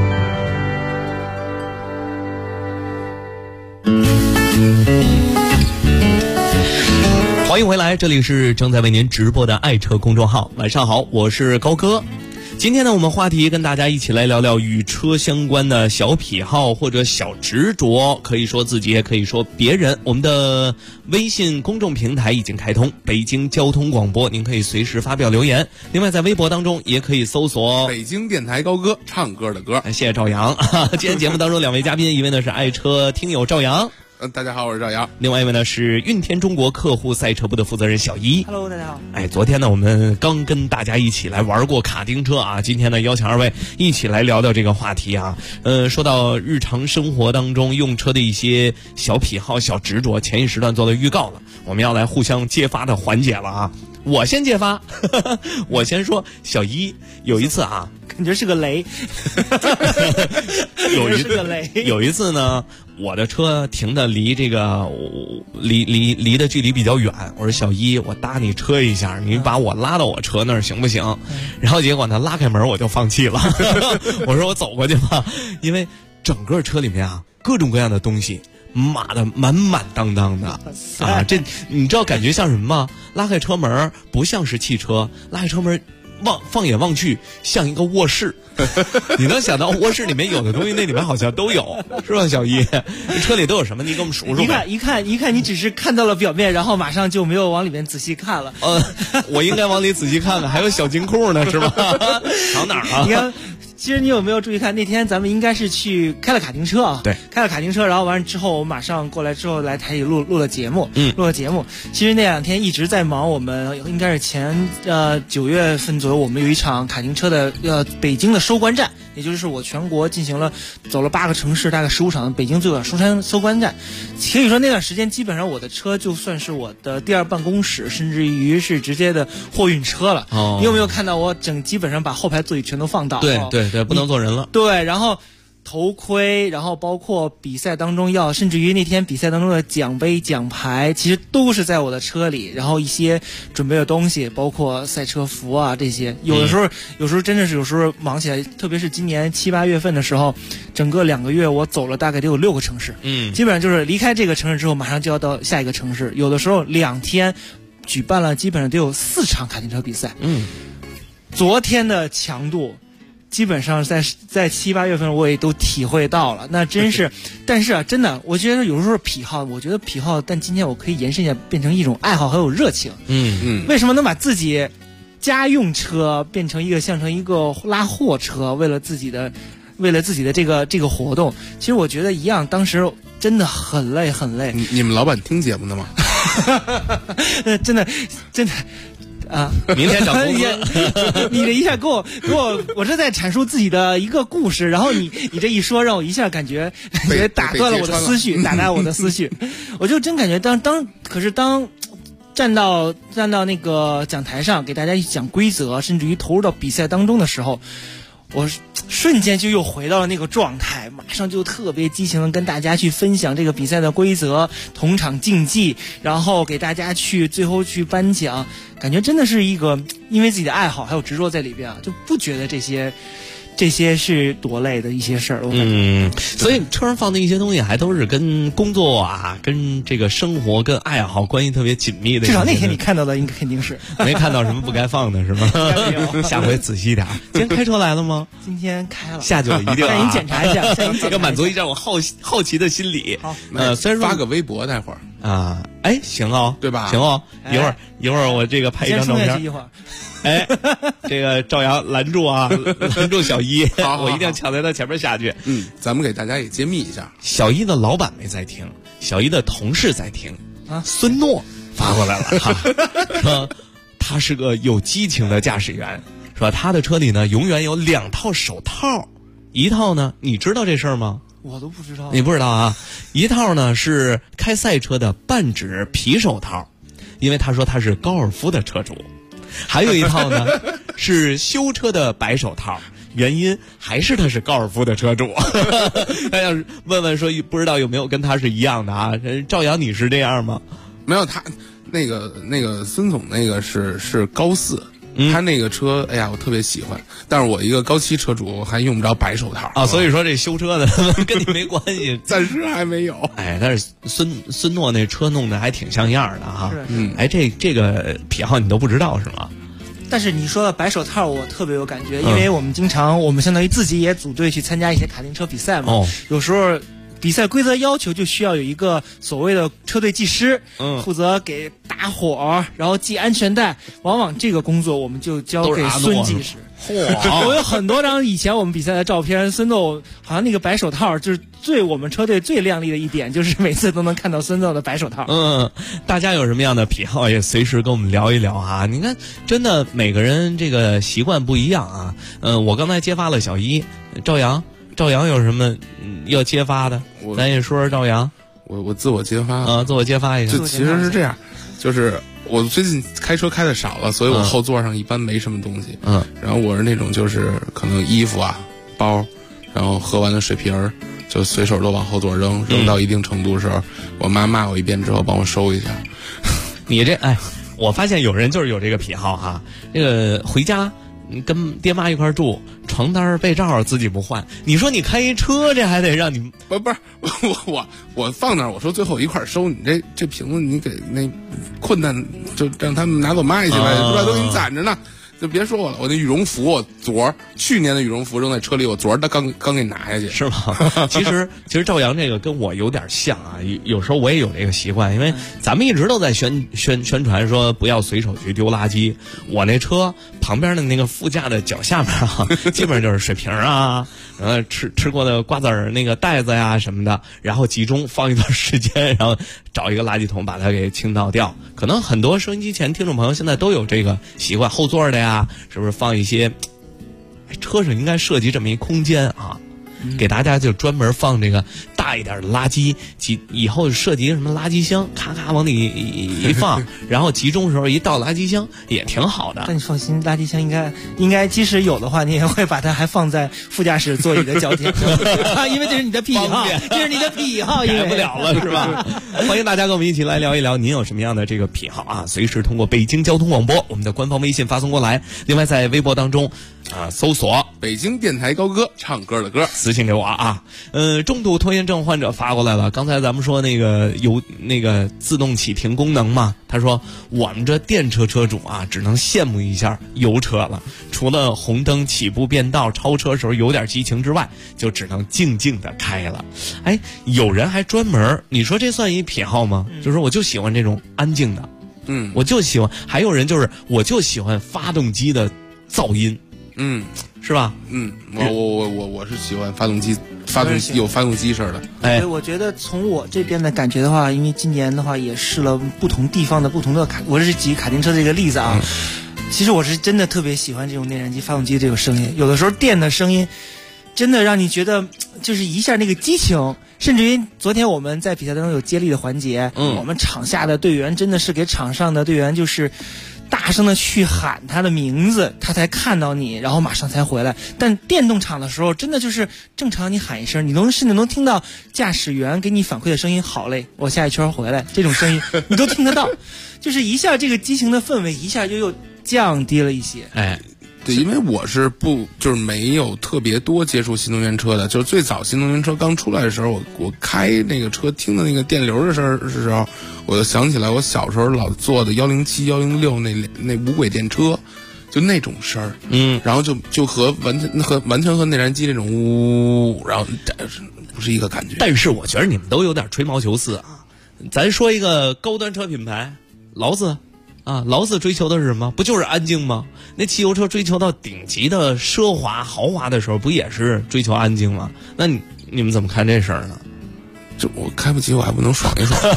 欢迎回来，这里是正在为您直播的爱车公众号。晚上好，我是高哥。今天呢，我们话题跟大家一起来聊聊与车相关的小癖好或者小执着，可以说自己也可以说别人。我们的微信公众平台已经开通，北京交通广播，您可以随时发表留言。另外在微博当中也可以搜索北京电台高歌，唱歌的歌。 谢谢赵阳。今天节目当中两位嘉宾，一位呢是爱车听友赵阳。 大家好，我是赵阳。 另外一位呢是运天中国客户赛车部的负责人小一。 Hello， 大家好。 昨天呢我们刚跟大家一起来玩过卡丁车啊，今天呢邀请二位一起来聊聊这个话题啊。说到日常生活当中用车的一些小癖好、小执着，前一时段做了预告了，我们要来互相揭发的环节了啊。我先揭发，我先说，小一有一次啊， 感觉是个雷， 有一次呢，我的车停的离这个离的距离比较远，我说小一，我搭你车一下，你把我拉到我车那儿行不行？然后结果呢，拉开门我就放弃了，我说我走过去吧，因为整个车里面啊，各种各样的东西。码的满满当当的啊！这你知道感觉像什么吗？拉开车门不像是汽车，拉开车门放眼望去像一个卧室。你能想到卧室里面有的东西，那里面好像都有，是吧？小一，车里都有什么？你给我们数数呗。 一看，你只是看到了表面，然后马上就没有往里面仔细看了。 我应该往里仔细看看，还有小金库呢，是吧？藏哪儿啊？ 你看。其实你有没有注意看？那天咱们应该是去开了卡丁车啊， 对， 开了卡丁车，然后完了之后，我马上过来之后来台里录了节目，录了节目。其实那2天一直在忙，我们应该是前9月份左右，我们有一场卡丁车的北京的收官战，也就是我全国进行了走了8个城市，大概15场北京最后收官战。可以说那段时间基本上我的车就算是我的第2办公室，甚至于是直接的货运车了。你有没有看到我基本上把后排座椅全都放倒？ 对，不能坐人了。 对，然后头盔，然后包括比赛当中甚至于那天比赛当中的奖杯、奖牌，其实都是在我的车里。然后一些准备的东西，包括赛车服啊这些，有的时候真的是有时候忙起来，特别是今年7、8月份的时候，整个2个月我走了大概得有6个城市，基本上就是离开这个城市之后，马上就要到下一个城市。有的时候2天举办了基本上得有4场卡丁车比赛。昨天的强度基本上在7、8月份我也都体会到了，那真是，但是啊，真的，我觉得有时候癖好，我觉得癖好，但今天我可以延伸一下，变成一种爱好，还有热情。为什么能把自己家用车变成像成一个拉货车，为了自己的这个活动？其实我觉得一样，当时真的很累很累。 你们老板听节目的吗？ 真的。啊， 明天涨工资。 你这一下给我，我是在阐述自己的一个故事，然后你这一说，让我一下感觉打断了我的思绪，打断我的思绪。我就真感觉当站到那个讲台上给大家讲规则，甚至于投入到比赛当中的时候，我瞬间就又回到了那个状态，马上就特别激情的跟大家去分享这个比赛的规则、同场竞技，然后给大家最后去颁奖，感觉真的是一个因为自己的爱好还有执着在里边啊，就不觉得这些是多累的一些事儿。 所以车上放的一些东西还都是跟工作啊、跟这个生活、跟爱好关系特别紧密的。 至少那天你看到的肯定是没看到什么不该放的是吗？下回仔细点。今天开车来了吗？ 今天开了。 下去了一定让您检查一下， 要满足一下我好奇的心理。 好， 虽然说发个微博待会儿啊，哎，行哦， 对吧？ 行哦，一会儿我这个拍一张照片。 一会儿。 哎，这个赵阳拦住啊，拦住小一，我一定要抢在他前面下去。 咱们给大家也揭秘一下， 小一的老板没在听，小一的同事在听啊。孙诺发过来了哈，说他是个有激情的驾驶员，说他的车里呢永远有2套手套，一套呢你知道这事儿吗？ 我都不知道。 你不知道啊？一套呢是开赛车的半指皮手套，因为他说他是高尔夫的车主。还有一套呢是修车的白手套，原因还是他是高尔夫的车主。他要是问说不知道有没有跟他是一样的啊？赵阳你是这样吗？ 没有，他那个孙总那个是高4。他那个车，哎呀，我特别喜欢，但是我一个高7车主还用不着白手套啊，所以说这修车的跟你没关系， 暂时还没有。 哎，但是孙诺那车弄得还挺像样的哈。哎，这个癖好你都不知道是吗？ 但是你说的白手套，我特别有感觉，因为我们相当于自己也组队去参加一些卡丁车比赛嘛，有时候。比赛规则要求就需要有一个所谓的车队技师，负责给打火，然后系安全带。往往这个工作我们就交给孙技师。我有很多张以前我们比赛的照片，孙总好像那个白手套就是我们车队最亮丽的一点，就是每次都能看到孙总的白手套。 大家有什么样的癖好也随时跟我们聊一聊啊！你看，真的每个人这个习惯不一样啊。我刚才揭发了小一，赵阳有什么要揭发的？咱也说说赵阳。 我自我揭发啊，自我揭发一下。 就其实是这样，就是我最近开车开的少了，所以我后座上一般没什么东西。然后我是那种就是可能衣服啊、包，然后喝完的水瓶儿就随手都往后座扔到一定程度的时候，我妈骂我一遍之后帮我收一下。 你这我发现有人就是有这个癖好哈，这个回家。跟爹妈一块住，床单被罩自己不换。你说你开一车，这还得让你不是我放那儿，我说最后一块收。你这瓶子你给那困难就让他们拿走卖去呗，是吧？都给你攒着呢。就别说我了，我那羽绒服，我去年的羽绒服扔在车里，我昨儿刚给拿下去， 是吗？其实赵阳这个跟我有点像啊，有时候我也有这个习惯，因为咱们一直都在宣传说不要随手去丢垃圾。我那车旁边的那个副驾的脚下面啊，基本上就是水瓶啊，然后吃过的瓜子儿那个袋子呀什么的，然后集中放一段时间，然后找一个垃圾桶把它给倾倒掉。可能很多收音机前听众朋友现在都有这个习惯，后座的呀，是不是放一些？车上应该设计这么一空间啊，给大家就专门放这个大一点的垃圾，以后设计什么垃圾箱，咔咔往里一放，然后集中时候一倒垃圾箱也挺好的。 但你放心，垃圾箱应该即使有的话，你也会把它还放在副驾驶座椅的脚底下，因为这是你的癖好，这是你的癖好， 改不了了是吧？欢迎大家跟我们一起来聊一聊，您有什么样的这个癖好啊？随时通过北京交通广播我们的官方微信发送过来。另外在微博当中， 搜索北京电台高歌唱歌的歌， 私信给我啊。重度拖延症患者发过来了，刚才咱们说那个有那个自动启停功能嘛，他说我们这电车车主啊，只能羡慕一下油车了，除了红灯起步变道超车时候有点激情之外，就只能静静的开了。哎，有人还专门，你说这算一癖好吗？就是我就喜欢这种安静的，我就喜欢。还有人就是我就喜欢发动机的噪音，是吧？ 我是喜欢发动机有发动机声的。 所以我觉得从我这边的感觉的话，因为今年的话也试了不同地方的不同的我是举卡丁车这个例子啊。其实我是真的特别喜欢这种内燃机发动机这个声音，有的时候电的声音真的让你觉得就是一下那个激情。甚至于昨天我们在比赛当中有接力的环节，我们场下的队员真的是给场上的队员就是大声的去喊他的名字，他才看到你，然后马上才回来。但电动场的时候真的就是正常你喊一声，你甚至能听到驾驶员给你反馈的声音，好嘞，我下一圈回来，这种声音你都听得到，就是一下这个激情的氛围一下就又降低了一些。 对，因为我是就是没有特别多接触新能源车的，就是最早新能源车刚出来的时候，我开那个车听的那个电流的声的时候，我就想起来我小时候老坐的107、106那无轨电车，就那种声儿，然后就和完全和内燃机那种呜，然后不是一个感觉。 但是我觉得你们都有点吹毛求疵啊。咱说一个高端车品牌，劳斯。劳斯追求的是什么？不就是安静吗？那汽油车追求到顶级的奢华豪华的时候，不也是追求安静吗？那你们怎么看这事儿呢？ 就我开不起，我还不能爽一爽。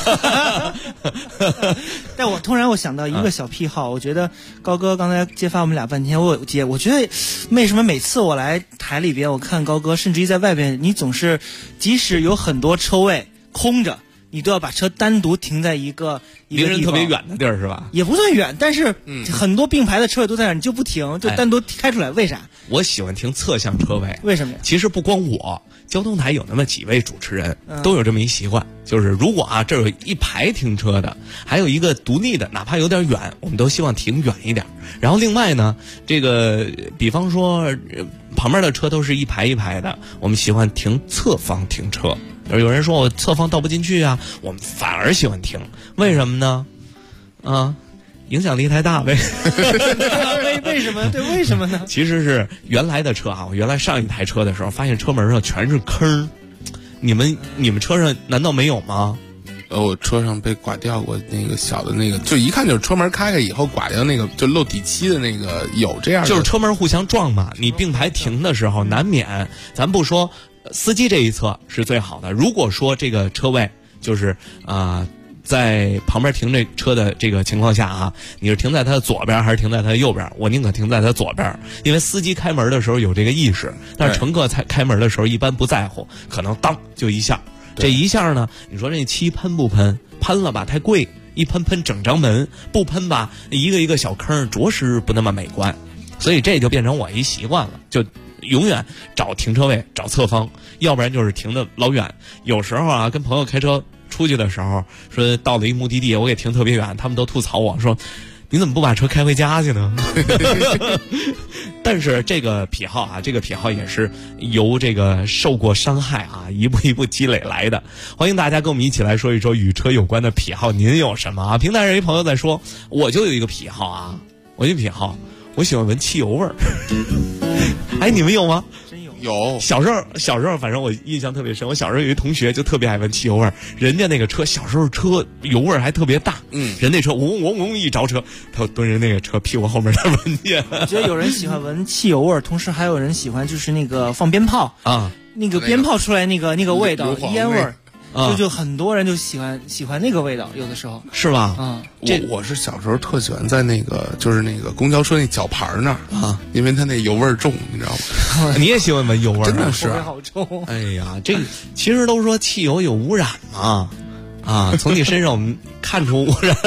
但我突然想到一个小癖好，我觉得高哥刚才揭发我们俩半天，我觉得为什么每次我来台里边，我看高哥，甚至于在外边，你总是即使有很多车位空着，你都要把车单独停在一个离人特别远的地儿是吧？ 也不算远，但是很多并排的车位都在那儿，你就不停，就单独开出来，为啥？ 我喜欢停侧向车位。 为什么呀？ 其实不光我，交通台有那么几位主持人都有这么一习惯，就是如果这有一排停车的，还有一个独立的，哪怕有点远，我们都希望停远一点。然后另外呢，这个比方说旁边的车都是一排一排的，我们喜欢停侧方停车。有人说我侧方倒不进去啊，我们反而喜欢停，为什么呢？影响力太大呗。 为什么？对，为什么呢？ 其实是原来的车我原来上一台车的时候，发现车门上全是坑。你们车上难道没有吗？ 我车上被刮掉过那个小的那个，就一看就是车门开开以后刮掉那个，就漏底漆的那个，有这样的。 就是车门互相撞嘛，你并排停的时候难免，咱不说司机这一侧是最好的。如果说这个车位就是在旁边停这车的这个情况下你是停在他的左边还是停在他的右边？我宁可停在他左边，因为司机开门的时候有这个意识，但是乘客开门的时候一般不在乎，可能当就一下。这一下呢，你说这漆喷不喷？喷了吧太贵，一喷整张门；不喷吧，一个一个小坑，着实不那么美观。所以这就变成我一习惯了，就永远找停车位找侧方，要不然就是停的老远。有时候跟朋友开车出去的时候，说到了一目的地，我给停特别远，他们都吐槽我说你怎么不把车开回家去呢？但是这个癖好这个癖好也是由这个受过伤害一步一步积累来的。欢迎大家跟我们一起来说一说与车有关的癖好，您有什么平台上一朋友在说，我就有一个癖好我有癖好，我喜欢闻汽油味儿。你们有吗？ 有。 小时候反正我印象特别深，我小时候有一同学就特别爱闻汽油味儿，人家那个车小时候车油味儿还特别大，人那车嗡一着车，他蹲人那个车屁股后面那闻见。 我觉得有人喜欢闻汽油味儿，同时还有人喜欢就是那个放鞭炮那个鞭炮出来那个味道烟味儿。就很多人就喜欢那个味道，有的时候是吧？ 我是小时候特喜欢在那个就是那个公交车那脚牌那儿因为它那油味儿重，你知道吗？ 你也喜欢闻油味儿？ 真的是， 好重。 哎呀，这其实都说汽油有污染嘛。从你身上我们看出污染。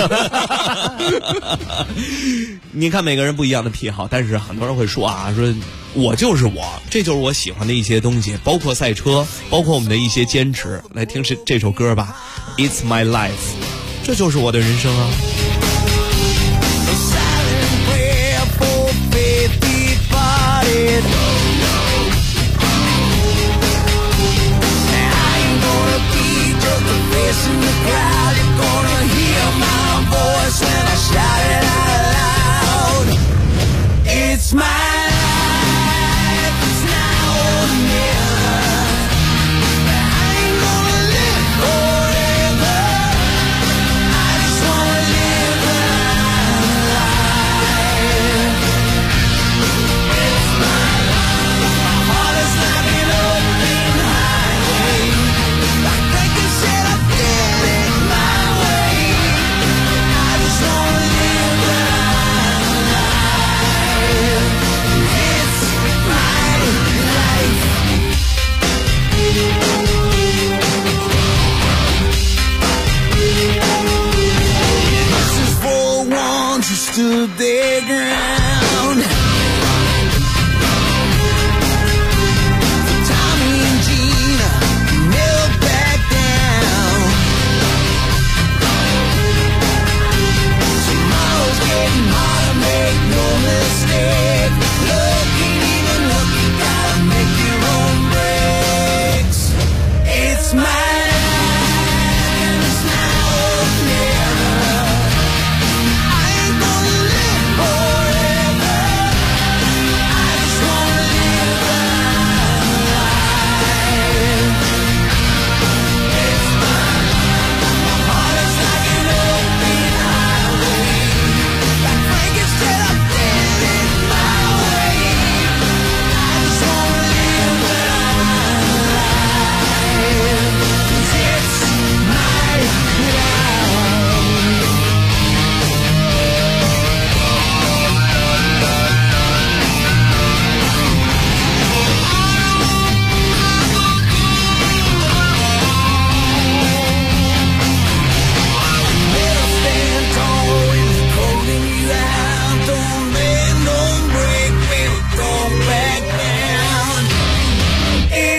你看每个人不一样的癖好，但是很多人会说说我就是我，这就是我喜欢的一些东西，包括赛车，包括我们的一些坚持。来听这首歌吧， It's my life， 这就是我的人生啊。 Body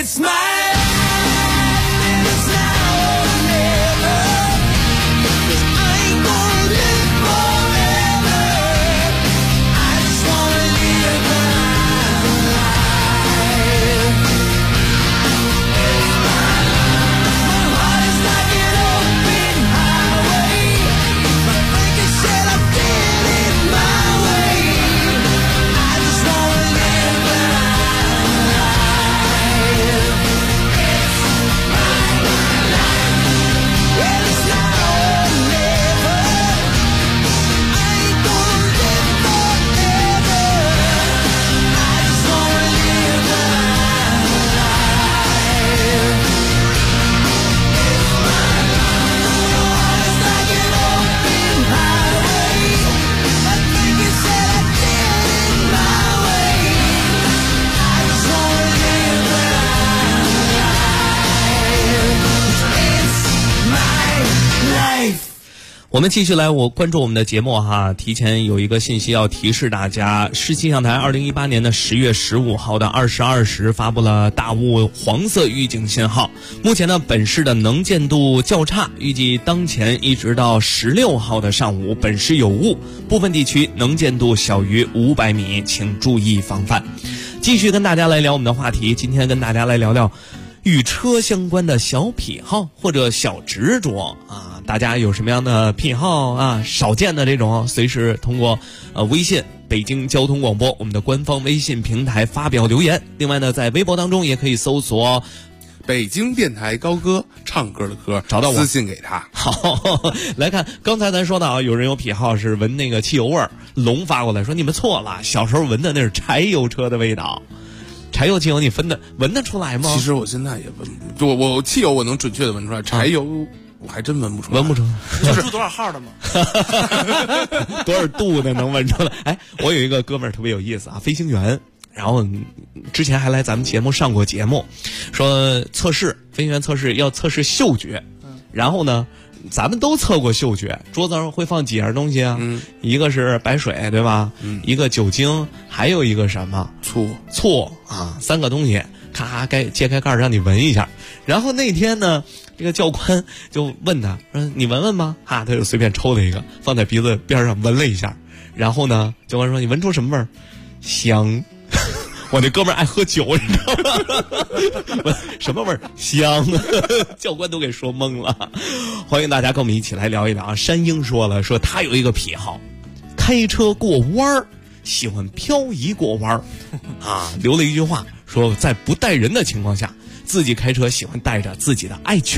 It's my life and it's now or never. 'Cause I ain't gonna live forever. I just wanna live my life. It's my life. My heart is like an open highway. My thinking said I did it my way. I just wanna live my life. It's my life. Well, it's now or never. I ain't gonna live forever. I just wanna live my life. It's my life. My heart is like an open highway. My thinking said I did it my way. I just wanna live my life. It's my life. 我们继续来关注我们的节目哈，提前有一个信息要提示大家，市气象台2018年的10月15号的22时发布了大雾黄色预警信号。目前呢，本市的能见度较差，预计当前一直到16号的上午，本市有雾，部分地区能见度小于500米，请注意防范。继续跟大家来聊我们的话题，今天跟大家来聊聊与车相关的小癖好或者小执着啊，大家有什么样的癖好啊？少见的这种，随时通过微信北京交通广播我们的官方微信平台发表留言。另外呢，在微博当中也可以搜索北京电台高歌，唱歌的歌， 找到我私信给他。 好，来看刚才咱说到啊，有人有癖好是闻那个汽油味儿，龙发过来说你们错了，小时候闻的那是柴油车的味道。柴油汽油你闻得出来吗？ 其实我现在也闻，就我汽油我能准确的闻出来，柴油我还真闻不出来。 闻不出来， 就是住多少号的吗？ 多少度的能闻出来？哎，我有一个哥们儿特别有意思啊，飞行员，然后之前还来咱们节目上过节目，说测试飞行员测试要测试嗅觉，然后呢，咱们都测过嗅觉，桌子上会放几样东西啊？一个是白水，对吧？一个酒精，还有一个什么？醋啊，3个东西，咔该揭开盖儿让你闻一下。然后那天呢，这个教官就问他说：“你闻闻吧。”他就随便抽了一个，放在鼻子边上闻了一下。然后呢，教官说：“你闻出什么味儿？香。”我那哥们儿爱喝酒，你知道吗？什么味儿？香。教官都给说懵了。欢迎大家跟我们一起来聊一聊啊。山鹰说他有一个癖好，开车过弯儿喜欢漂移过弯儿啊，留了一句话说，在不带人的情况下，自己开车喜欢带着自己的爱犬。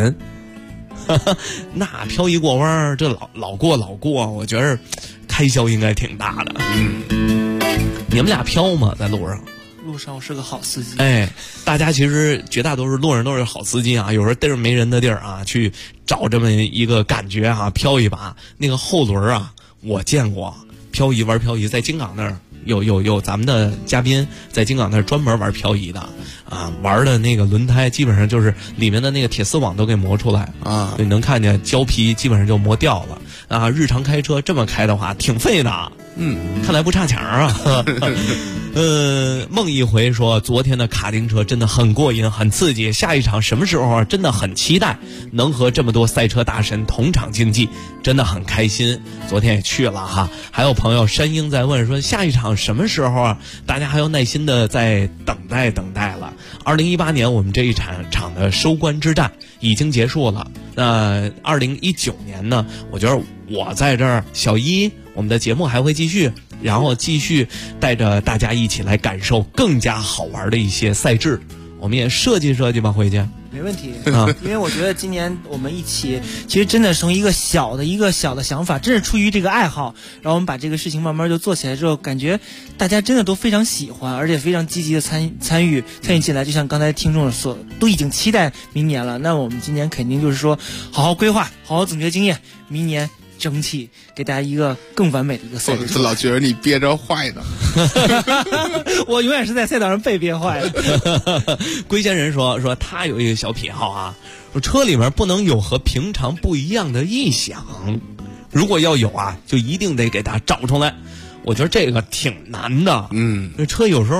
那漂移过弯儿，这老过，我觉得开销应该挺大的。你们俩飘吗？在路上？ 路上我是个好司机。 哎，大家其实绝大多数路上都是好司机啊，有时候地儿没人的地儿啊，去找这么一个感觉啊，飘一把。那个后轮啊，我见过玩漂移，在京港那儿有咱们的嘉宾在京港那儿专门玩漂移的啊，玩的那个轮胎基本上就是里面的那个铁丝网都给磨出来啊，你能看见胶皮基本上就磨掉了啊。日常开车这么开的话，挺费的。看来不差钱啊。梦一回说，昨天的卡丁车真的很过瘾，很刺激。下一场什么时候啊？真的很期待能和这么多赛车大神同场竞技，真的很开心。昨天也去了哈。还有朋友山鹰在问说，下一场什么时候啊？大家还要耐心的在等待了。2018年我们这一场的收官之战已经结束了。那2019年呢？我觉得我在这儿，小一。我们的节目还会继续，然后继续带着大家一起来感受更加好玩的一些赛制。我们也设计吧，回去没问题啊。因为我觉得今年我们一起，其实真的是从一个小的想法，真是出于这个爱好，然后我们把这个事情慢慢就做起来之后，感觉大家真的都非常喜欢，而且非常积极的参与进来。就像刚才听众说，都已经期待明年了。那我们今年肯定就是说，好好规划，好好总结经验，明年争气，给大家一个更完美的一个赛制。 我老觉得你憋着坏的。 我永远是在赛道上被憋坏的。 龟仙人说他有一个小癖好啊，车里面不能有和平常不一样的异响，如果要有啊，就一定得给他找出来。我觉得这个挺难的。这车有时候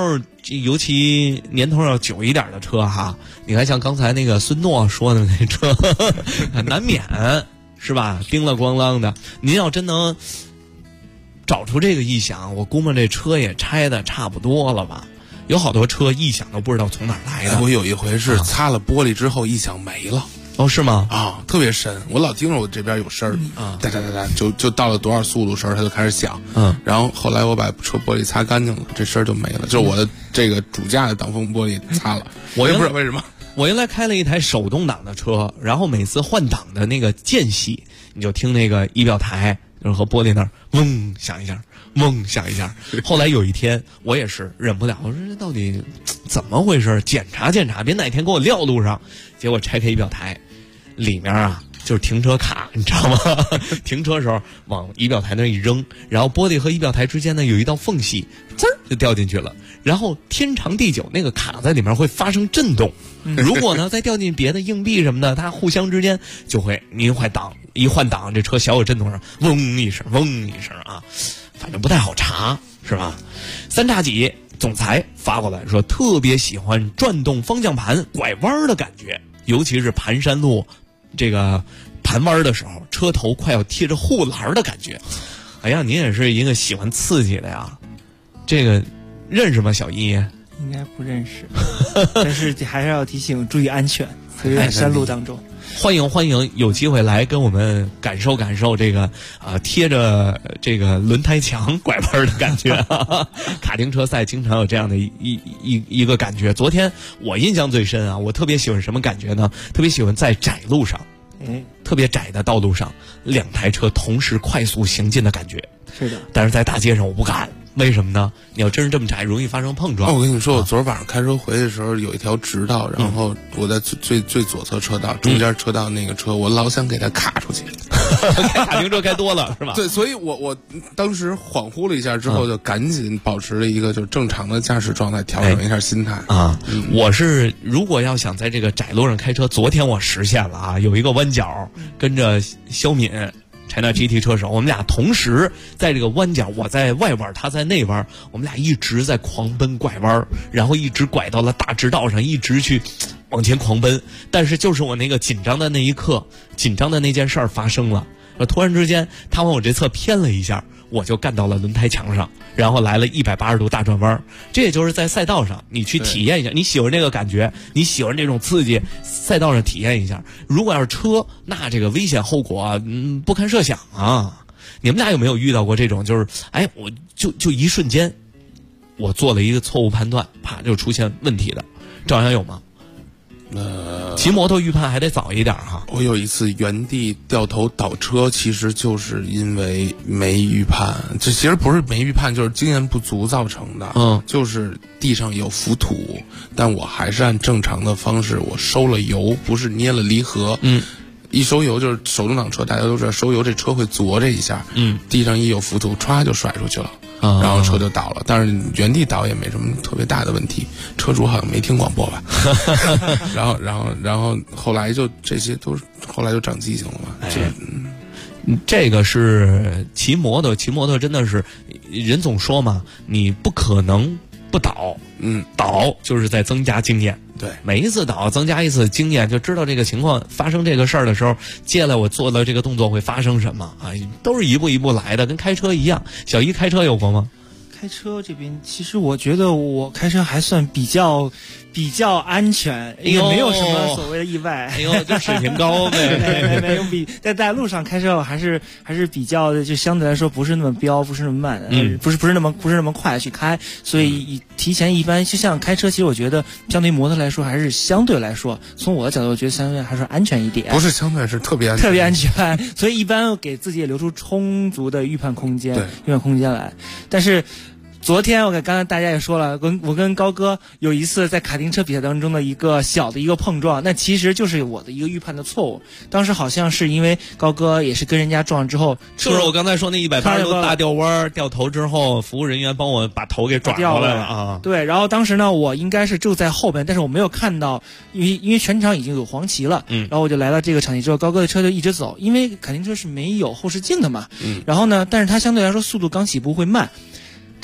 尤其年头要久一点的车哈，你看像刚才那个孙诺说的那车，难免是吧？叮了咣啷的。您要真能找出这个异响，我估摸这车也拆的差不多了吧？有好多车异响都不知道从哪儿来的。 我有一回是擦了玻璃之后异响没了。 哦，是吗？ 啊，特别深，我老听着我这边有声儿，哒哒哒哒，就到了多少速度时候它就开始响，然后后来我把车玻璃擦干净了，这声儿就没了，就是我的这个主驾的挡风玻璃擦了，我也不知道为什么。 我原来开了一台手动挡的车，然后每次换挡的那个间隙，你就听那个仪表台就是和玻璃那儿嗡响一下，嗡响一下。后来有一天我也是忍不了，我说这到底怎么回事？检查检查，别哪天给我撂路上。结果拆开仪表台，里面啊就是停车卡，你知道吗？停车时候往仪表台那一扔，然后玻璃和仪表台之间呢有一道缝隙，滋儿就掉进去了。然后天长地久，那个卡在里面会发生震动。如果呢再掉进别的硬币什么的，它互相之间就会您换挡，一换挡这车小有震动声，嗡一声，嗡一声啊，反正不太好查，是吧？三叉戟总裁发过来说，特别喜欢转动方向盘拐弯的感觉，尤其是盘山路这个盘弯的时候，车头快要贴着护栏的感觉。哎呀，您也是一个喜欢刺激的呀，这个认识吗？小一应该不认识，但是还是要提醒注意安全，特别在山路当中。 欢迎，有机会来跟我们感受感受这个贴着这个轮胎墙拐弯的感觉。卡丁车赛经常有这样的一个感觉。昨天我印象最深啊，我特别喜欢什么感觉呢？特别喜欢在窄路上，特别窄的道路上，两台车同时快速行进的感觉。 是的， 但是在大街上我不敢。为什么呢？你要真是这么窄，容易发生碰撞。 我跟你说，我昨儿晚上开车回去的时候，有一条直道，然后我在最左侧车道，中间车道那个车，我老想给它卡出去。 开卡丁车开多了是吧？ 对，所以我当时恍惚了一下之后，就赶紧保持了一个就是正常的驾驶状态，调整一下心态啊。我是如果要想在这个窄路上开车，昨天我实现了啊，有一个弯角跟着肖敏。China GT 车手，我们俩同时在这个弯角，我在外弯，他在内弯，我们俩一直在狂奔拐弯，然后一直拐到了大直道上，一直去往前狂奔。但是就是我那个紧张的那一刻，紧张的那件事儿发生了，突然之间他往我这侧偏了一下，我就干到了轮胎墙上，然后来了180度大转弯。这也就是在赛道上你去体验一下，你喜欢这个感觉，你喜欢这种刺激，赛道上体验一下。如果要是车，那这个危险后果不堪设想啊。你们俩有没有遇到过这种，就是我就一瞬间我做了一个错误判断，啪就出现问题的？赵阳有吗？骑摩托预判还得早一点哈。 我有一次原地掉头倒车，其实就是因为没预判，这其实不是没预判，就是经验不足造成的。就是地上有浮土，但我还是按正常的方式，我收了油，不是捏了离合。一收油就是手动挡车，大家都知道收油这车会琢这一下，地上一有浮土，歘就甩出去了。然后车就倒了，但是原地倒也没什么特别大的问题，车主好像没听广播吧。然后后来就这些都是后来就长记性了嘛。 这个是骑摩托真的是，人总说嘛，你不可能不倒，倒就是在增加经验。 对， 每一次倒增加一次经验，就知道这个情况发生这个事儿的时候，接下来我做了这个动作会发生什么啊？都是一步一步来的，跟开车一样。小一开车有过吗？ 开车这边，其实我觉得我开车还算比较安全，也没有什么所谓的意外。 就水平高呗。 没有在路上开车，还是比较的，就相对来说不是那么飙，不是那么慢，不是那么快去开，所以提前一般就像开车，其实我觉得相对于摩托来说，还是相对来说，从我的角度，我觉得相对还是安全一点。 不是相对，是特别安全， 特别安全。所以一般给自己也留出充足的预判空间来，但是。昨天刚才大家也说了，我跟高哥有一次在卡丁车比赛当中的一个小的一个碰撞，那其实就是我的一个预判的错误。当时好像是因为高哥也是跟人家撞之后， 就是我刚才说那180度大掉弯掉头之后，服务人员帮我把头给转过来了啊。 对，然后当时呢，我应该是就在后边，但是我没有看到，因为全场已经有黄旗了，然后我就来到这个场地之后，高哥的车就一直走，因为卡丁车是没有后视镜的嘛，然后呢，但是它相对来说速度刚起步会慢。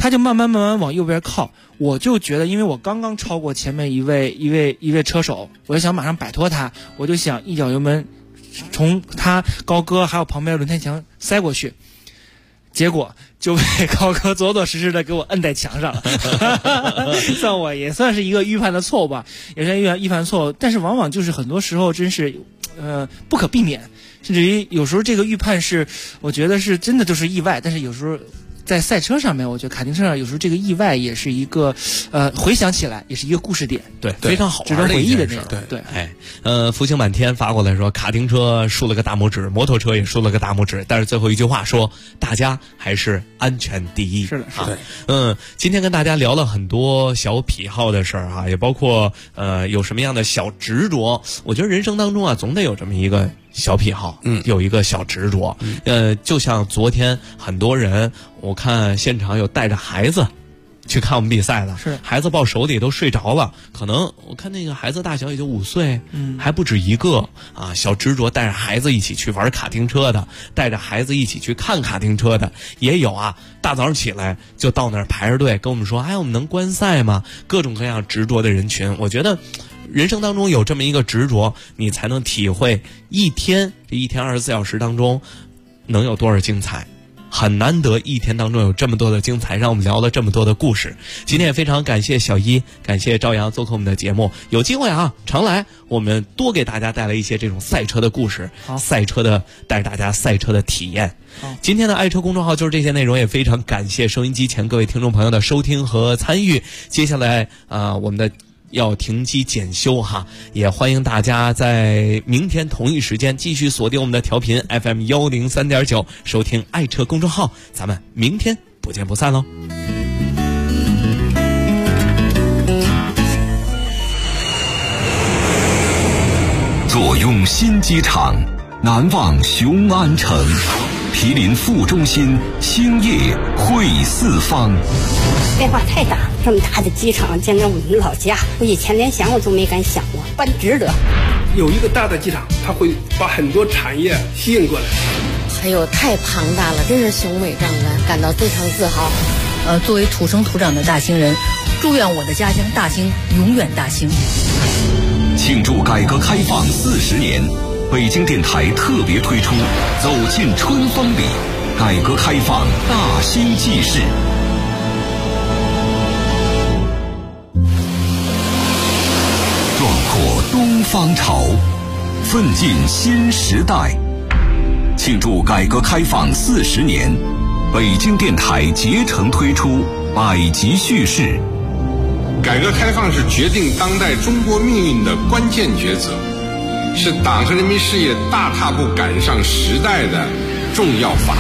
他就慢慢往右边靠，我就觉得，因为我刚刚超过前面一位车手，我就想马上摆脱他，我就想一脚油门从他高哥还有旁边轮胎墙塞过去，结果就被高哥左实的给我摁在墙上了。算我也算是一个预判的错误吧，也是预判错误，但是往往就是很多时候真是不可避免，甚至于有时候这个预判是我觉得是真的就是意外，但是有时候在赛车上面，我觉得卡丁车上有时候这个意外也是一个回想起来也是一个故事点， 对，非常好玩的回忆的那种。 对， 福星满天发过来说，卡丁车竖了个大拇指，摩托车也竖了个大拇指，但是最后一句话说，大家还是安全第一。 是的， 今天跟大家聊了很多小癖好的事儿啊，也包括有什么样的小执着。我觉得人生当中啊，总得有这么一个小癖好，有一个小执着。就像昨天很多人，我看现场有带着孩子去看我们比赛的， 是孩子抱手里都睡着了，可能我看那个孩子大小也就5岁，还不止一个啊。小执着带着孩子一起去玩卡丁车的，带着孩子一起去看卡丁车的也有啊。大早上起来就到那儿排着队跟我们说，哎，我们能观赛吗？各种各样执着的人群，我觉得人生当中有这么一个执着，你才能体会这一天24小时当中能有多少精彩。很难得一天当中有这么多的精彩，让我们聊了这么多的故事。今天也非常感谢小一，感谢朝阳做客我们的节目。有机会啊，常来，我们多给大家带来一些这种赛车的故事，带着大家赛车的体验。今天的爱车公众号就是这些内容，也非常感谢收音机前各位听众朋友的收听和参与。接下来我们的要停机检修哈，也欢迎大家在明天同一时间继续锁定我们的调频 FM 103.9，收听爱车公众号，咱们明天不见不散喽。 坐拥新机场，难忘雄安城，毗邻副中心，兴业汇四方。 变化太大，这么大的机场，简直我们老家，我以前连想我都没敢想过，办值得。 有一个大的机场，它会把很多产业吸引过来。 哎呦，太庞大了，真是雄伟壮观，感到非常自豪。 作为土生土长的大兴人，祝愿我的家乡大兴永远大兴。 庆祝改革开放40年，北京电台特别推出《走进春风里》，改革开放大兴纪事。壮阔东方潮，奋进新时代。庆祝改革开放40年，北京电台竭诚推出百集叙事。 改革开放是决定当代中国命运的关键抉择，是党和人民事业大踏步赶上时代的重要法